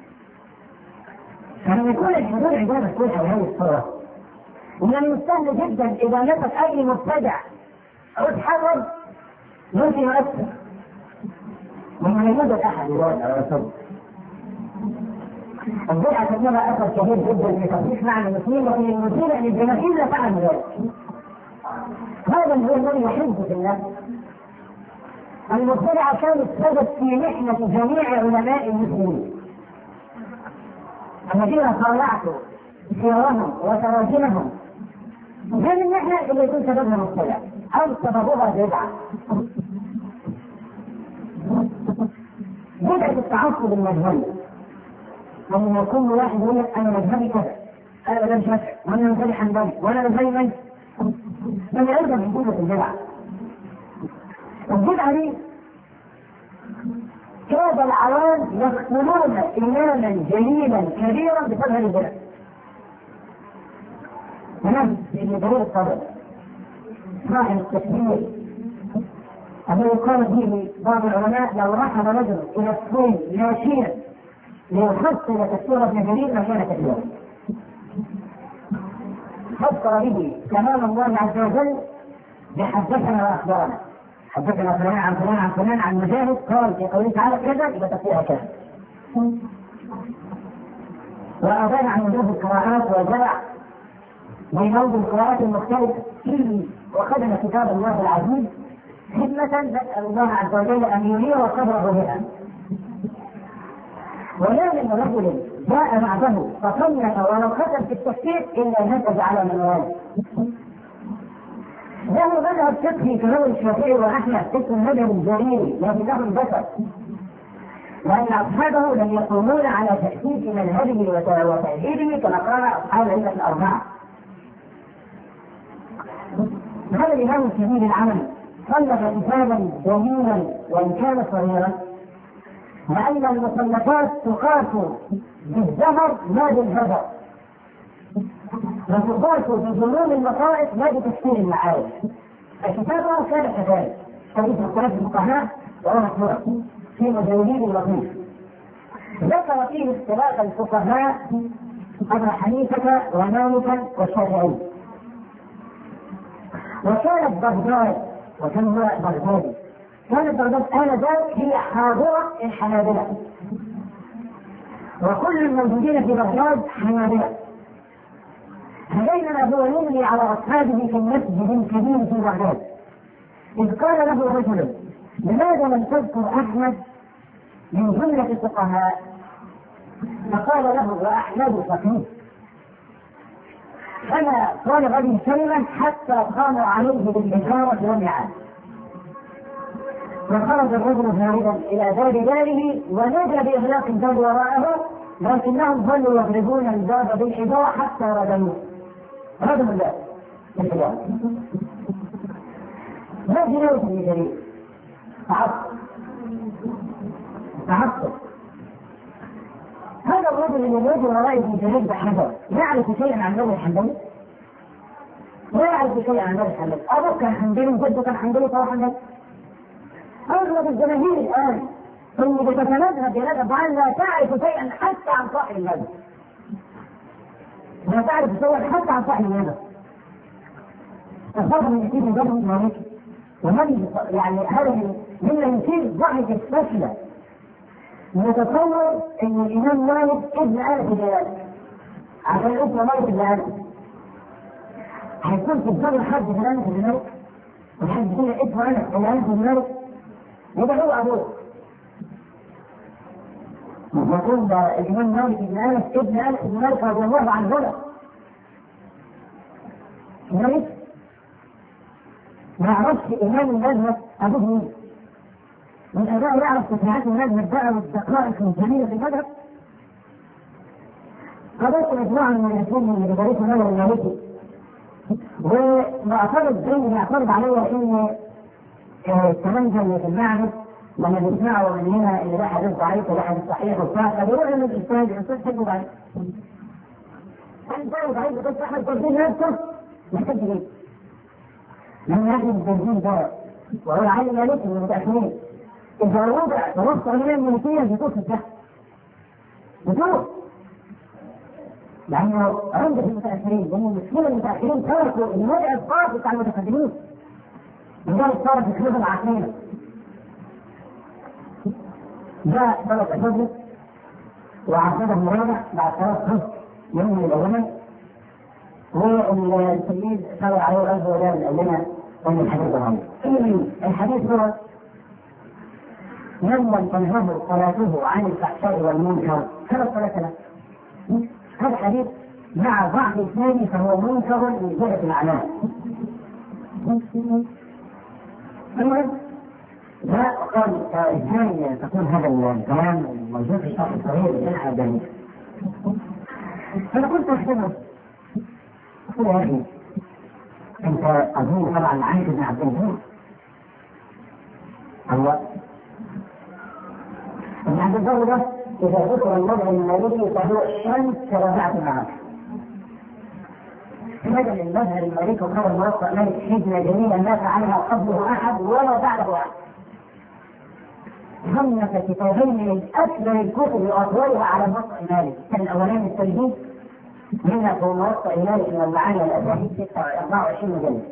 فلما يكون الحدود عبارة كلها بهذه الصورة من المستهل جدا اذا نفت اي مبتدع او تحرر ممكن يؤثر ومن يوجد احد يقول على الصدق. البدعة لها اثر كبير جدا في تصحيح معنى المسلمين وفي المسلمين ان الجماهير لا تعلم ذلك. هذا هو الذي يحب في الناس. المبتدعة كانت سبب في محنة جميع علماء المسلمين الذين طالعتوا سيرهم وتراجمهم. هذه المحنة اللي يكون سببها مبتدع او سببها بدعة. بدعة التعصب المذهبي ومن يكون واحد يقول لك انا مذهبي كذا انا مذهبي شافعي وانا مذهبي حنبلي وانا مذهبي من من يرجع من قوة البدعة. البدعة دي كاد العوام يقتلون إماما جليلا كبيرا بسبب هذه البدعة. ونفس ابن جرير الطبري صاحب التفسير الذي قال فيه بعض العلماء لو رحل رجل إلى الصين ماشيا ليحصل تفسير ابن جرير لكان كثيرا. فسر به كلام الله عز وجل بحدثنا واخبارنا. حدثنا فلان عن فلان عن فلان عن مجاهد قال في قوله تعالى كذا يبقى تفسيرها كذا. وأبان عن وجوه القراءات وجمع بين القراءات المختلفة وخدم كتاب الله العزيز خدمة نسأل الله عز وجل أن ينير صدره بها. ولا من رجل جاء بعده فصنف ولو كتب في التفسير إلا نتج على منوال. له مذهب فقهي كهو الشافعي وأحمد اسم المذهب الجريري لكنه انبثر، لأن أصحابه لم يقومون على تأسيس مذهبه وتأديبه كما قال أصحاب الأئمة الأربعة. هذا الإمام الكبير العمل صنف كتابا جميلا وإن كان صغيرا، لأن المصنفات تقاس بالزهر لا بالهدر، وتقاس بجنون المصائب لا بتفسير المعارف. فكتابه كان كذلك، حديث اختلاف الفقهاء وهو مشهور في مجلد لطيف ذكر فيه اختلاف الفقهاء أبا حنيفة ومالكا والشافعي. وكانت بغداد، وكان هو بغدادي، كانت بغداد آنذاك هي حاضرة الحنابلة، وكل الموجودين في بغداد حنابلة. فبينما هو يملي على أصحابه في المسجد الكبير في بغداد، إذ قال له رجل: لماذا لم تذكر أحمد من جملة الفقهاء؟ فقال له: وأحمد فقيه. فما قال غد كلمة حتى قاموا عليه بالحجارة والنعال. وخرج الرجل هاربا إلى باب داره ونادى بإغلاق الباب وراءه، لكنهم ظلوا يضربون الباب بالحجارة حتى ردموه. ردموا الباب بالحجارة. ما جنوه ابن جرير تعصب تعصب. هذا الرجل اللي يجري وراء ابن جرير بحجر يعرف شيئا عن ابن الحنبلي؟ لا يعرف شيئا عن ابن الحنبلي. أبوه كان حنبلي وجده كان حنبلي فهو حنبلي. أغلب الجماهير الآن اللي بتتمذهب بهذا الضعيف لا تعرف شيئا حتى عن صاحب المذهب، لا تعرف شيئا حتى عن صاحب المذهب. الفرق من يصير مذهب مالكي ومن يعني هذا مما يصير ضعف الفشل. نتصور ان الامام مالك ابن انس بن عشان اسم مالك ابن انس هيكون في الدار حد من انس بن مالك وحد فينا اسمه انس بن انس بن مالك يبقى هو ابوه. يقول الامام مالك بن انس ابن انس بن مالك رضي الله عنه مالك ما يعرفش امام المذهب ابوه مين؟ من أداء يعرف تفاعات المذهب بقى والدقائق الجميلة في المذهب. قضيت مجموعة من المسلمين اللي بدرسوا المذهب المالكي، ومعترض زي يعترض علي إن التمنجل في المعهد لما بيسمعوا مننا إن ده حديث ضعيف وده حديث صحيح وبتاع، فبيروح من الأستاذ الأستاذ حلو ضعيف. كان ضعيف بس أحمد تنزيل نفسه محتاج ليه؟ لما يحدث التنزيل ده وهو عالم مالكي من المتأخرين إذا وضع تنص علينا الملكية بيكون في الجهة بيكون لأنه عند في المتأخرين، لأن المسلمين المتأخرين تركوا الوضع الخاص بتاع المتقدمين لذلك صارت الخلافة العقلية. جاء ثلاث أشهر وعقده مرابع بعد ثلاث خمس يوم من الأولين، والتلميذ صار عليه ألف ودار قال لنا أن الحديث ضعيف. الحديث هو: من لم تنهه صلاته عن الفحشاء والمنكر فلا صلاة له. هذا حديث مع ضعف الثاني فهو منكر من جهة معناه. المهم لا قال ازاي تكون هذا الكلام موجود في الشرح الصغير لجنح الدليل. فانا كنت احسبه قلت يا اخي انت اظن طبعا عايز ابن عبد الجليل هو ابن عبد الجليل ده اذا ذكر المذهب المالكي فهو الشمس كرافعة النهار. هذا المذهب المالكي وقال الموقع مالك حجة جميلة ما فعلها قبله احد ولا بعده احد. هم كتابين من اكبر الكتب واطولها على الموقع المالكي، كان الاولاني التلبيس منها هو موقع مالك من المعاني والاساليب أربعة وعشرين مجلد،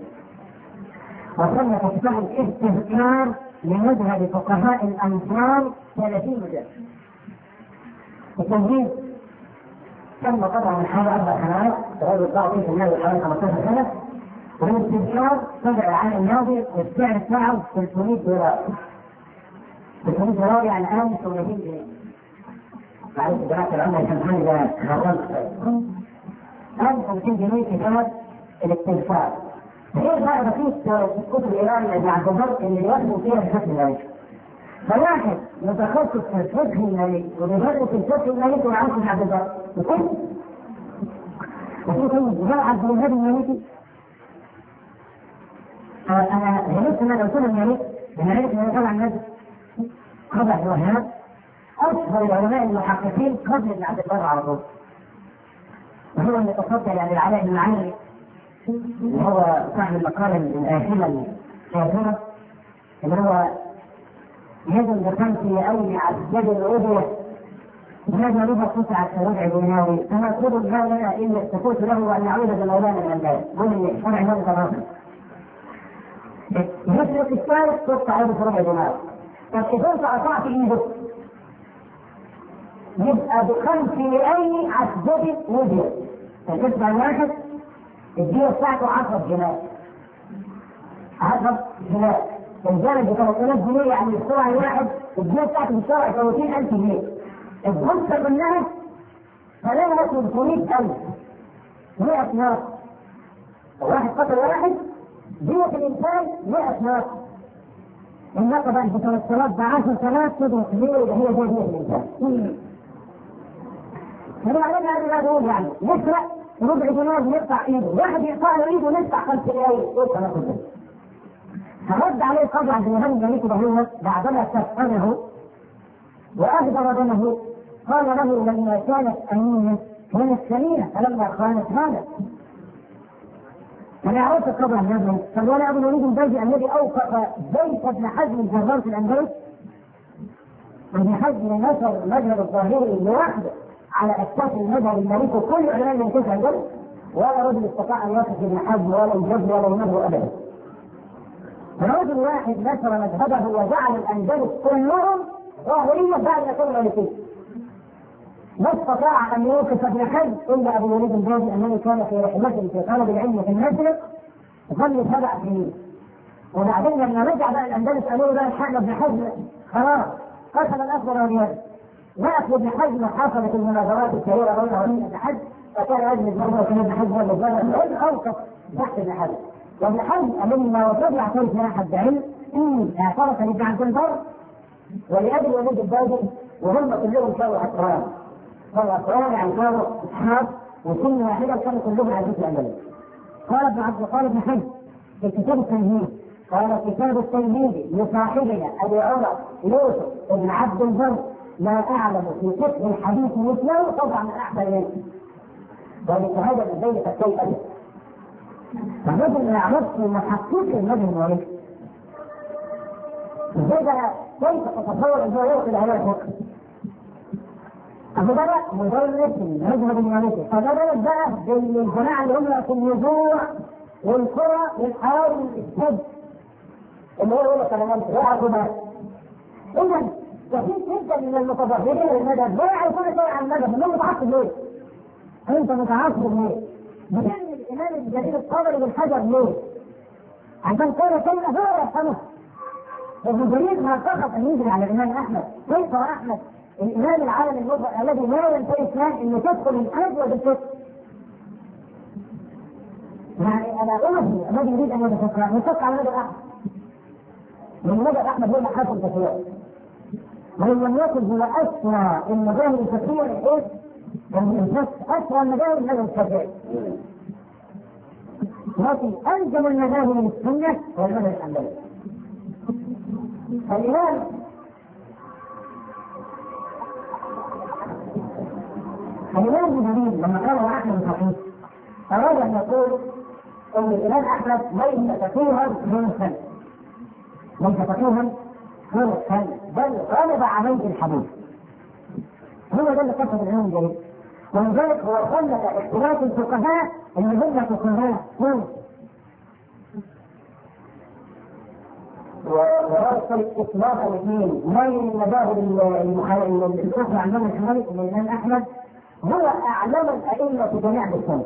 وصنف كتاب الاستذكار لمذهب فقهاء الامصار ثلاثين مجلد. التمهيد تم طبعا من حوالي اربع سنوات تغير الضغط في المال حوالي خمسة عشر سنه، والاستذكار طبع العام الماضي والسعر بتاعه ثلاثمائة دولار. ثلاثمائة دولار يعني الان ثمانين جنيه. معلش جماعة العمل الحمحاني ده خرجت ألف ومئتين جنيه في سنة الاستغفار. ايه بقى بقيت الكتب الإيران اللي عند الضبط اللي يوصلوا فيها الفقه المالي؟ فواحد متخصص في الفقه المالي وبيدرس الفقه المالي ويعرف عند الضبط وكل وفي طيب جاء عبد الوهاب المالكي. أنا غلطت أنا لو كنا المالك أنا عرفت أن طبعا الناس قبل عبد الوهاب أشهر العلماء المحققين قبل ابن عبد البر على طول. وهو اللي تصدر يعني العلاء بن معين وهو صاحب المقالة الآخرة الشاهرة اللي هو يجب بكم في أول عدد الأوبية هذا لها قطعة ربع ديناري فما طلب هذا إلا السكوت له وأن نعود بمولانا من الناس قل لي شرع هذا تراثر يسرق الثالث قطعة ربع دينار. طب إذا أنت قطعت إيده يبقى بخمس أي عدد وجه فتبقى الواحد الدية بتاعته عشرة جنيه عشرة جنيه الجانب ب ثلاث آلاف جنيه يعني الشرع الواحد الدية بتاعته في الشرع ثلاثين ألف جنيه الخمسة كلها فلها ثلاثمئة ألف مئة ناقة واحد قتل واحد دية الإنسان مئة ناقة الناقة بقى في ثلاث آلاف بعشر آلاف تدرك ليه هي دية الإنسان فلو علينا هذا الأدوار يعني نسرق ربع دينار نقطع ايده واحد يقطع له ايده نقطع خمس دقايق قلت انا كنت فرد عليه القاضي عبد الوهاب المالكي رحمه بعدما استفقده واهدر دمه قال له لما كانت امينه كانت سمينه فلما خانت هذا انا عرفت القاضي عبد الوهاب قال ولا ابو الوليد البيجي الذي اوقف بيت ابن حزم الجزار في الاندلس ابن حزم نشر مذهب الظاهري لوحده على اساس المذهب المالكي وكل علماء من تسع الجبل ولا رجل استطاع ان يصف ابن حزم ولا يجب ولا ينبه ابدا. رجل واحد نشر مذهبه وجعل الاندلس كلهم ظاهريه بعد ما كانوا مالكيه. ما استطاع ان يوقف ابن حزم الا ابو الوليد الباجي انه كان في رحلته في طلب العلم في المسجد ظل سبع سنين. وبعدين لما رجع بقى الاندلس قالوا له الحقنا ابن حزم خلاص قتل الاكبر واليد. وقف ابن حزم حصلت المناظرات الكبيره بينه وبين ابن حزم فكان يجلس برضه وكان ابن حزم ولا الظاهر اوقف تحت ابن حزم. وابن حزم لما وصل اعترف لاحد بعلم اعترف لابن عبد البر ولابي الوليد الباجي وهم كلهم كانوا اقران. كانوا اقران يعني كانوا اصحاب وسن واحده كانوا كلهم على ذكر الاندلس. قال ابن عبد قال ابن حزم في كتاب التمهيد قال كتاب التمهيد لصاحبنا ابي عمر يوسف بن عبد البر لا اعلم في فقه الحديث مثله طبعا من احسن منه. ولهذا من بين الشيء ابدا. فالرجل ما يعرفش محقق المذهب المالكي. ازاي كيف تتصور ان هو ياخذ على الفقه؟ فبدأ مدرس المذهب المالكي فبدأ بقى بالجماعه اللي هم في النزوع والقرى والحواري والاسد اللي هو يقول لك انا مالك يعرفوا بقى. اذا كثير جدا من المتظاهرين للمذهب لا يعرفون شيئا عن المذهب انهم متعصب ليه؟ انت متعصب ليه؟ بتعمل الامام الجليل الطبري بالحجر ليه؟ عشان كان كلمه هو يفهمه. ابن جرير ما فقط ان يجري على الامام احمد، كيف احمد الامام العالم المطلق الذي لا ينتهي اسلام انه تدخل الحج بالفقه. يعني انا اؤمن الذي يريد ان يتفقه يتفق على مذهب احمد. من مذهب احمد هو حاكم كثير. وإن لم يكن هو أسرى المذاهب الفقهية الإيه؟ أسرى المذاهب هذا الفقهي. لكن ألزم المذاهب من السنة والمذهب الحنبلي. الإمام الإمام ابن جرير لما قال أحمد صحيح أراد أن يقول أن الإمام أحمد ليس فقيها من السنة. ليس فقيها هو الكلب بل غلب عليه الحديث. هو ده اللي قصد العلم الجديد. ولذلك هو خلف اختلاف الفقهاء اللي هم فقهاء هم ورأس اطلاق الاثنين بين المذاهب الكفر عن مذهب الحنبلي الامام احمد هو اعلم الائمه في جميع السنه.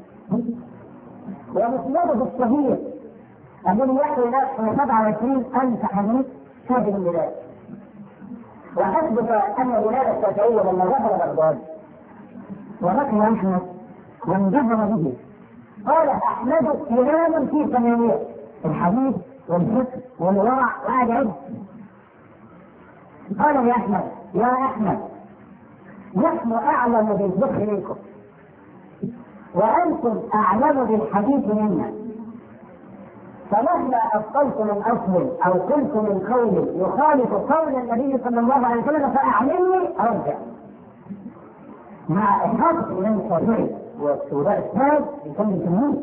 ومسنده الصحيح الذي يحوي نفسه سبعة وعشرين ألف حديث كاتب من ذلك. وحسبك أن الإمام الشافعي لما ذهب بغداد وذكر أحمد وانجذب به قال أحمد إمام في ثمانية الحديث والفقه والورع وقعد يعد. قال يا أحمد يا أحمد نحن أعلم بالفقه منكم وأنتم أعلم بالحديث منا، فمهما أبطلت من أصل أو قلت من قول يخالف قول النبي صلى الله عليه وسلم فأعلمني أرجع. مع إحاطة الإمام الشافعي والسوداء الثالث يكمل تلميذ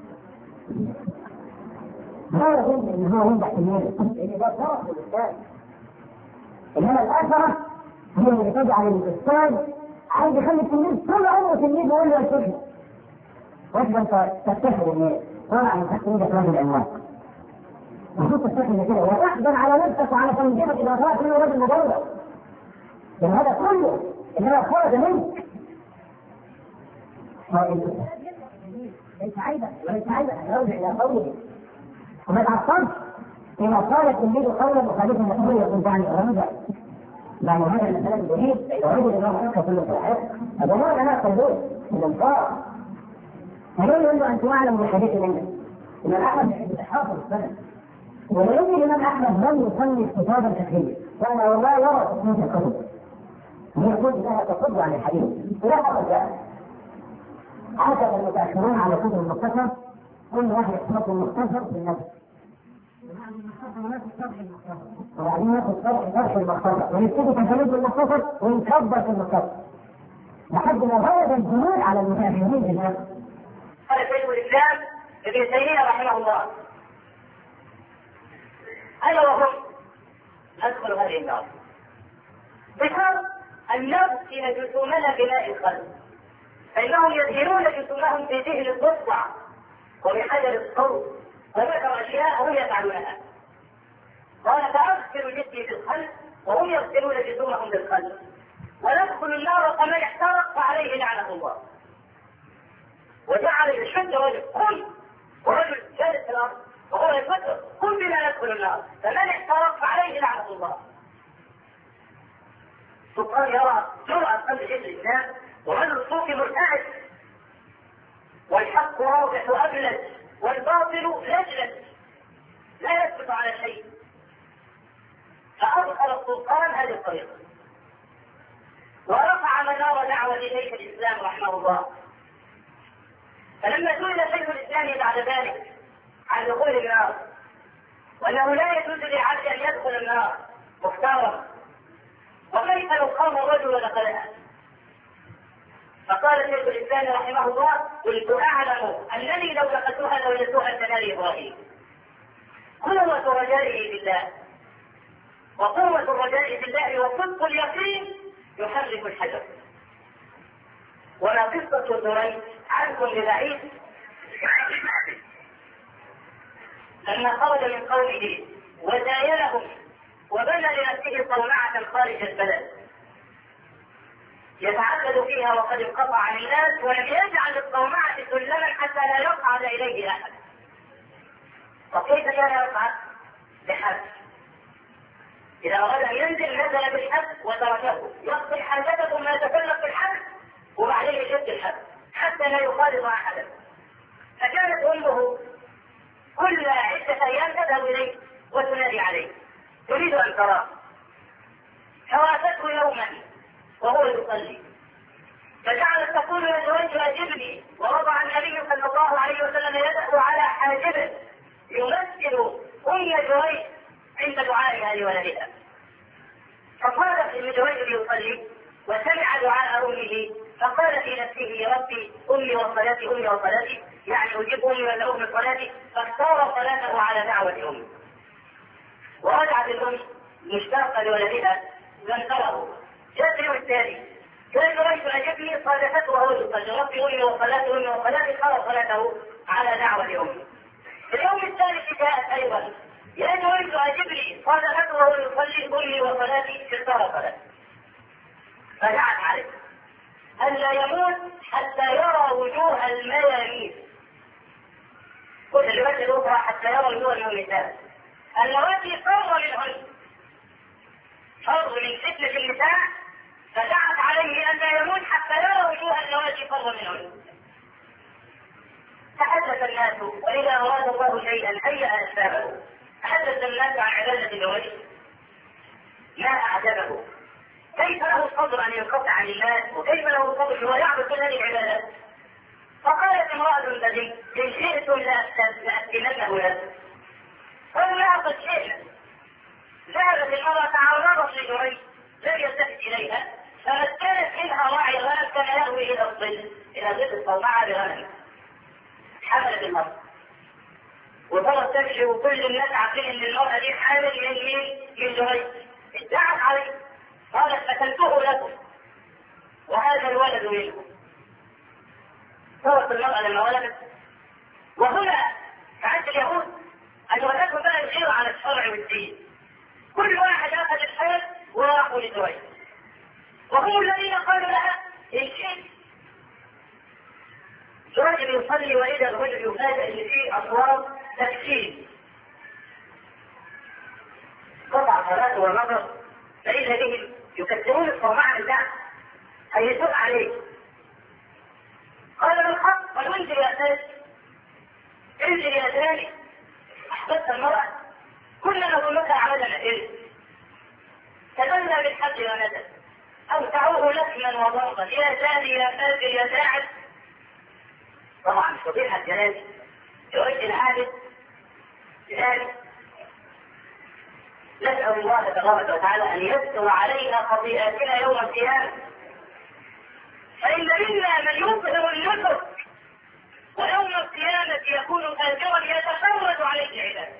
لا يظن ان هو ينجح تلميذه لان ده شرف للاستاذ، انما الاثره هي اللي تجعل الاستاذ عايز يخلي التلميذ طول عمره تلميذ ويقول له يا شيخ واجب انت تفتخر ان طالع من تحت ايدك راجل العملاق المفروض تفتخر كده وتحزن على نفسك وعلى تنجيبك اذا طلعت منه راجل مدرب، لان هذا كله انما خرج منك. ليس عيبا وليس عيبا ان يرجع الى قوله وما تعصبش إذا قال التلميذ قولا مخالفا لقوله يكون عني رمزا، يعني هذا المسألة الجديد يعيد الإمام أحمد كل صحيح هذا ما أنا قلبه الإنصار هل يقول له أنتم أعلم بالحديث منك؟ الإمام أحمد حافظ السنة ولأن الإمام أحمد لم يصنف كتابا فقهيا وأنا والله يرى تصنيف الكتب يقول لها تصد عن الحديث لا حفظ ذلك. عاتب المتأخرون على كتب المختصر كل واحد يحفظ المختصر في النفس وبعدين ناخد شرح شرح المختصر ونبتدي تكلم المختصر ونكبر في المختصر لحد ما غلب الجنود على المتأخرين في النفس. قال شيخ الإسلام ابن تيمية رحمه الله أنا وهم ندخل هذه النار بشرط أن نغسل جسومنا بماء القلب، فإنهم يدهنون جسومهم بدهن الضفدع وبحجر الصوت وذكر أشياء هم يفعلونها. قال فأغسل جسمي بالقلب وهم يغسلون جسومهم بالقلب وندخل النار فمن احترق فعليه لعنة الله. وجعل يشد رجل قل ورجل جالس في الأرض وهو يفكر قل بما ندخل النار فمن احترق فعليه لعنة الله. سلطان يرى جرأة قلب جسم الإنسان ورجل صوفي مرتعد والحق واضح وأبلج والباطل لجلج لا يثبت على شيء، فأدخل السلطان هذه الطريقة ورفع منار دعوة شيخ الإسلام رحمه الله. فلما سئل شيخ الإسلام بعد ذلك عن دخول النار وأنه لا يجوز لعبد أن يدخل النار مختارا وكيف لو قام الرجل ودخلها، فقال شيخ الإسلام رحمه الله قلت أعلم أنني لو دخلتها لوجدتها كنار إبراهيم. قوة رجائه بالله وقوة الرجاء بالله وصدق اليقين يحرك الحجر. وما قصة دريد عنكم ببعيد لما خرج من قومه وزاينهم وبنى لنفسه صومعة خارج البلد يتعبد فيها وقد انقطع عن الناس ولم يجعل الصومعة سلما حتى لا يصعد إليه أحد. وكيف كان يصعد؟ بحبل. إذا أراد أن ينزل نزل بالحبل وتركه يقضي حاجته ثم يتكلم بالحبل وبعدين يشد الحبل حتى لا يخالط أحدا. فكانت أمه كل عدة أيام تذهب إليه وتنادي عليه تريد أن تراه، حراسته يوما وهو يصلي فجعلت تقول يا جريج أجبني، ووضع النبي صلى الله عليه وسلم يده على حاجبه يمثل أم جريج عند دعائها لولدها. فقالت ابن جريج يصلي وسمع دعاء أمه فقال في نفسه يا ربي أمي وصلاتي أمي وصلاتي يعني أجيب أمي ولا أم صلاتي، فاختار صلاته على دعوة أمي. ورجعت الأم مشتاقة لولدها لم تره. جاءت اليوم الثاني كان جريج أجبني صادفته وهو يصلي ربي أمي وصلاتي أمي وصلاتي اختار صلاته على دعوة أمي. اليوم الثالث جاءت أيضا يا جريج أجبني صادفته وهو يصلي أمي وصلاتي اختار صلاته. فدعت عليه ألا يموت حتى يرى وجوه الميامين. كل الروايات الأخرى حتى يرى وجوه الميامين. اللواتي قام منهن فرض من فتنة النساء فدعت عليه أن لا يموت حتى يرى وجوه الزواج فرض منهن. تحدث الناس وإذا أراد الله شيئا هيأ أسبابه. تحدث الناس عن عبادة زوجه ما أعجبه، كيف له الصبر أن ينقطع عن الناس وكيف له الصبر هو يعبد كل هذه العبادات. فقالت امرأة النبي إن شئتم لأسكننه له. قالوا لا قد شئنا. ذهبت المرأة تعرضت لجريج لم يلتفت إليها فمكنت منها راعي غنم كان يهوي إلى الظل إلى ظل الصومعة بغنم. حملت المرأة وصارت تمشي وكل الناس عارفين ان المرأة دي حامل من مين؟ من جريج. ادعت عليه قالت قتلته لكم وهذا الولد منكم. صارت المرأة لما ولدت وهنا فعند اليهود أدركتهم بقى الغيرة على الشرع والدين. كل واحد أخذ الحال وراحوا لجريج وهم الذين قالوا لها إن شئت. رجل يصلي وإذا الرجل يفاجئ ان فيه اصوات تكسير قطع صلاته ونظر فإذا بهم يكسرون الصومعة بتاعه هيسوق عليه. قال له الحق قال انزل يا ثاني انزل يا ثاني. احببت المرأة كنا نظنك عملنا إيه تبنى بالحق ونزل أوسعوه لكما وضربا يا ثاني يا فاجر يا داعس. طبعا فضيحة الجلال يؤدي العابد لذلك نسأل الله تبارك وتعالى أن يستر علينا خطيئاتنا يوم القيامة. فإن منا من يظهر النصر ويوم القيامة يكون فاجرا يتفرد عليه العباد.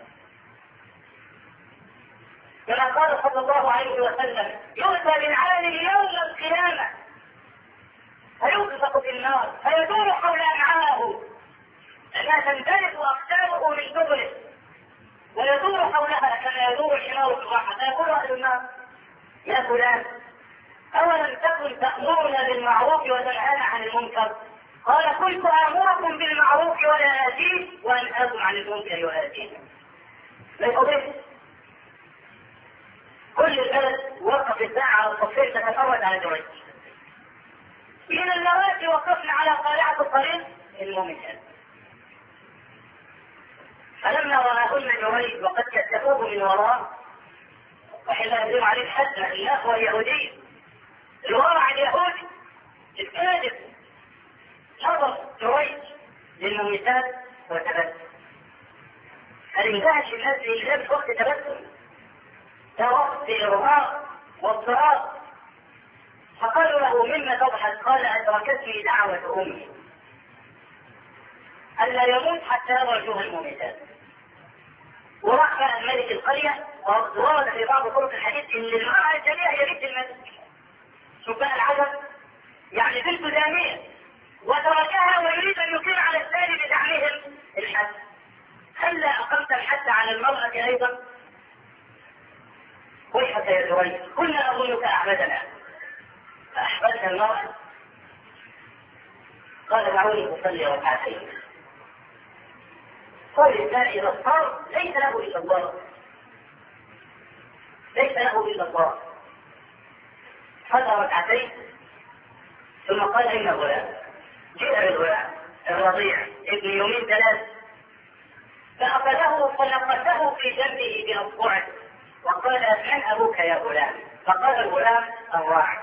كما قال صلى الله عليه وسلم يؤتى بالعالم يوم القيامة فيوقف في النار فيدور حول أمعاءه لأنها تندلق أقدامه من دبره ويدور حولها كما يدور الحمار في الراحة فيقول أهل النار يا فلان أولم تكن تأمرنا بالمعروف وتنهانا عن المنكر؟ قال كنت آمركم بالمعروف ولا آتيه وأنهاكم عن المنكر وآتيه. ليس كل البلد وقف الساعة على التصوير تتفرج على جريج. من اللواتي وقفنا على قارعة الطريق المؤمنات فلما رآهن جريج وقد كتفوه من وراء وحين يدعو عليه الحسنة الناس هو يهودي الورع اليهودي الكاذب نظر جريج للمؤمنات وتبسم. هل ينتهش الناس لإجابة في وقت تبسم؟ ده وقت الرهاق والضراط. فقالوا له مما تضحك؟ قال أدركتني دعوة أمي ألا يموت حتى يرى وجوه المؤمنات. وراح بقى الملك القرية ورد في بعض طرق الحديث ان المرأة الجميع هي بنت الملك. شوف بقى العجب يعني بنت دامية وتركها ويريد ان يقيم على الثاني بزعمهم الحد. هلا اقمت الحد على المرأة ايضا؟ ويحك يا جريج كنا نظنك اعبدنا فاحببت المرأة. قال دعوني اصلي ركعتين. قال الإنسان إذا اضطر ليس له إلا الله ليس له إلا الله. صلى ركعتين ثم قال إن الغلام جاء بالغلام الرضيع ابن يومين ثلاث فأخذه فنقته في جنبه بأصبعه وقال من أبوك يا غلام؟ فقال الغلام الراعي.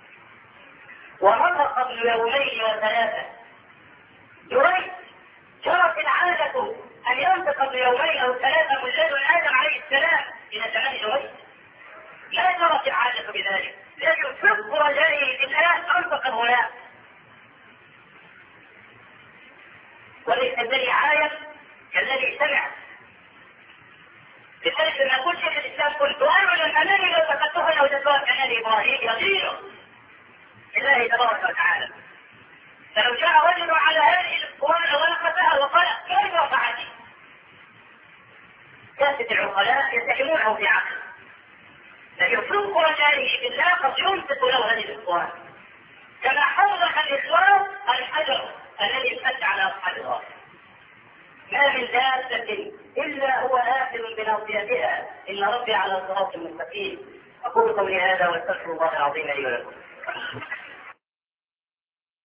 ونطق ابن يومين وثلاثة. جريج جرت العادة أن ينطق ابن يومين أو ثلاثة مجلد آدم عليه السلام إلى زمان جريج. لا جرت العادة بذلك لكن صدق رجائه بالله أنطق الغلام. وليس الذي عاين كالذي سمع. لذلك لما يقول شيخ الإسلام كنت أعلم أنني لو فقدتها لو جدوها كان إبراهيم يغيره الله تبارك وتعالى. فلو جاء رجل على هذه الاسطوانه ونقصها وقال كيف رفعتي؟ كافه العقلاء يتهمونه في عقله لكن صدق رجائه بالله قد ينطق له هذه الاسطوانه كما حوضح الاسلام الحجر الذي اشتد على اصحاب الارض. ما من دابه الا هو اخذ بناصيتها ان ربي على صراط مستقيم. أقول قولي هذا واستغفر الله العظيم لي ولكم.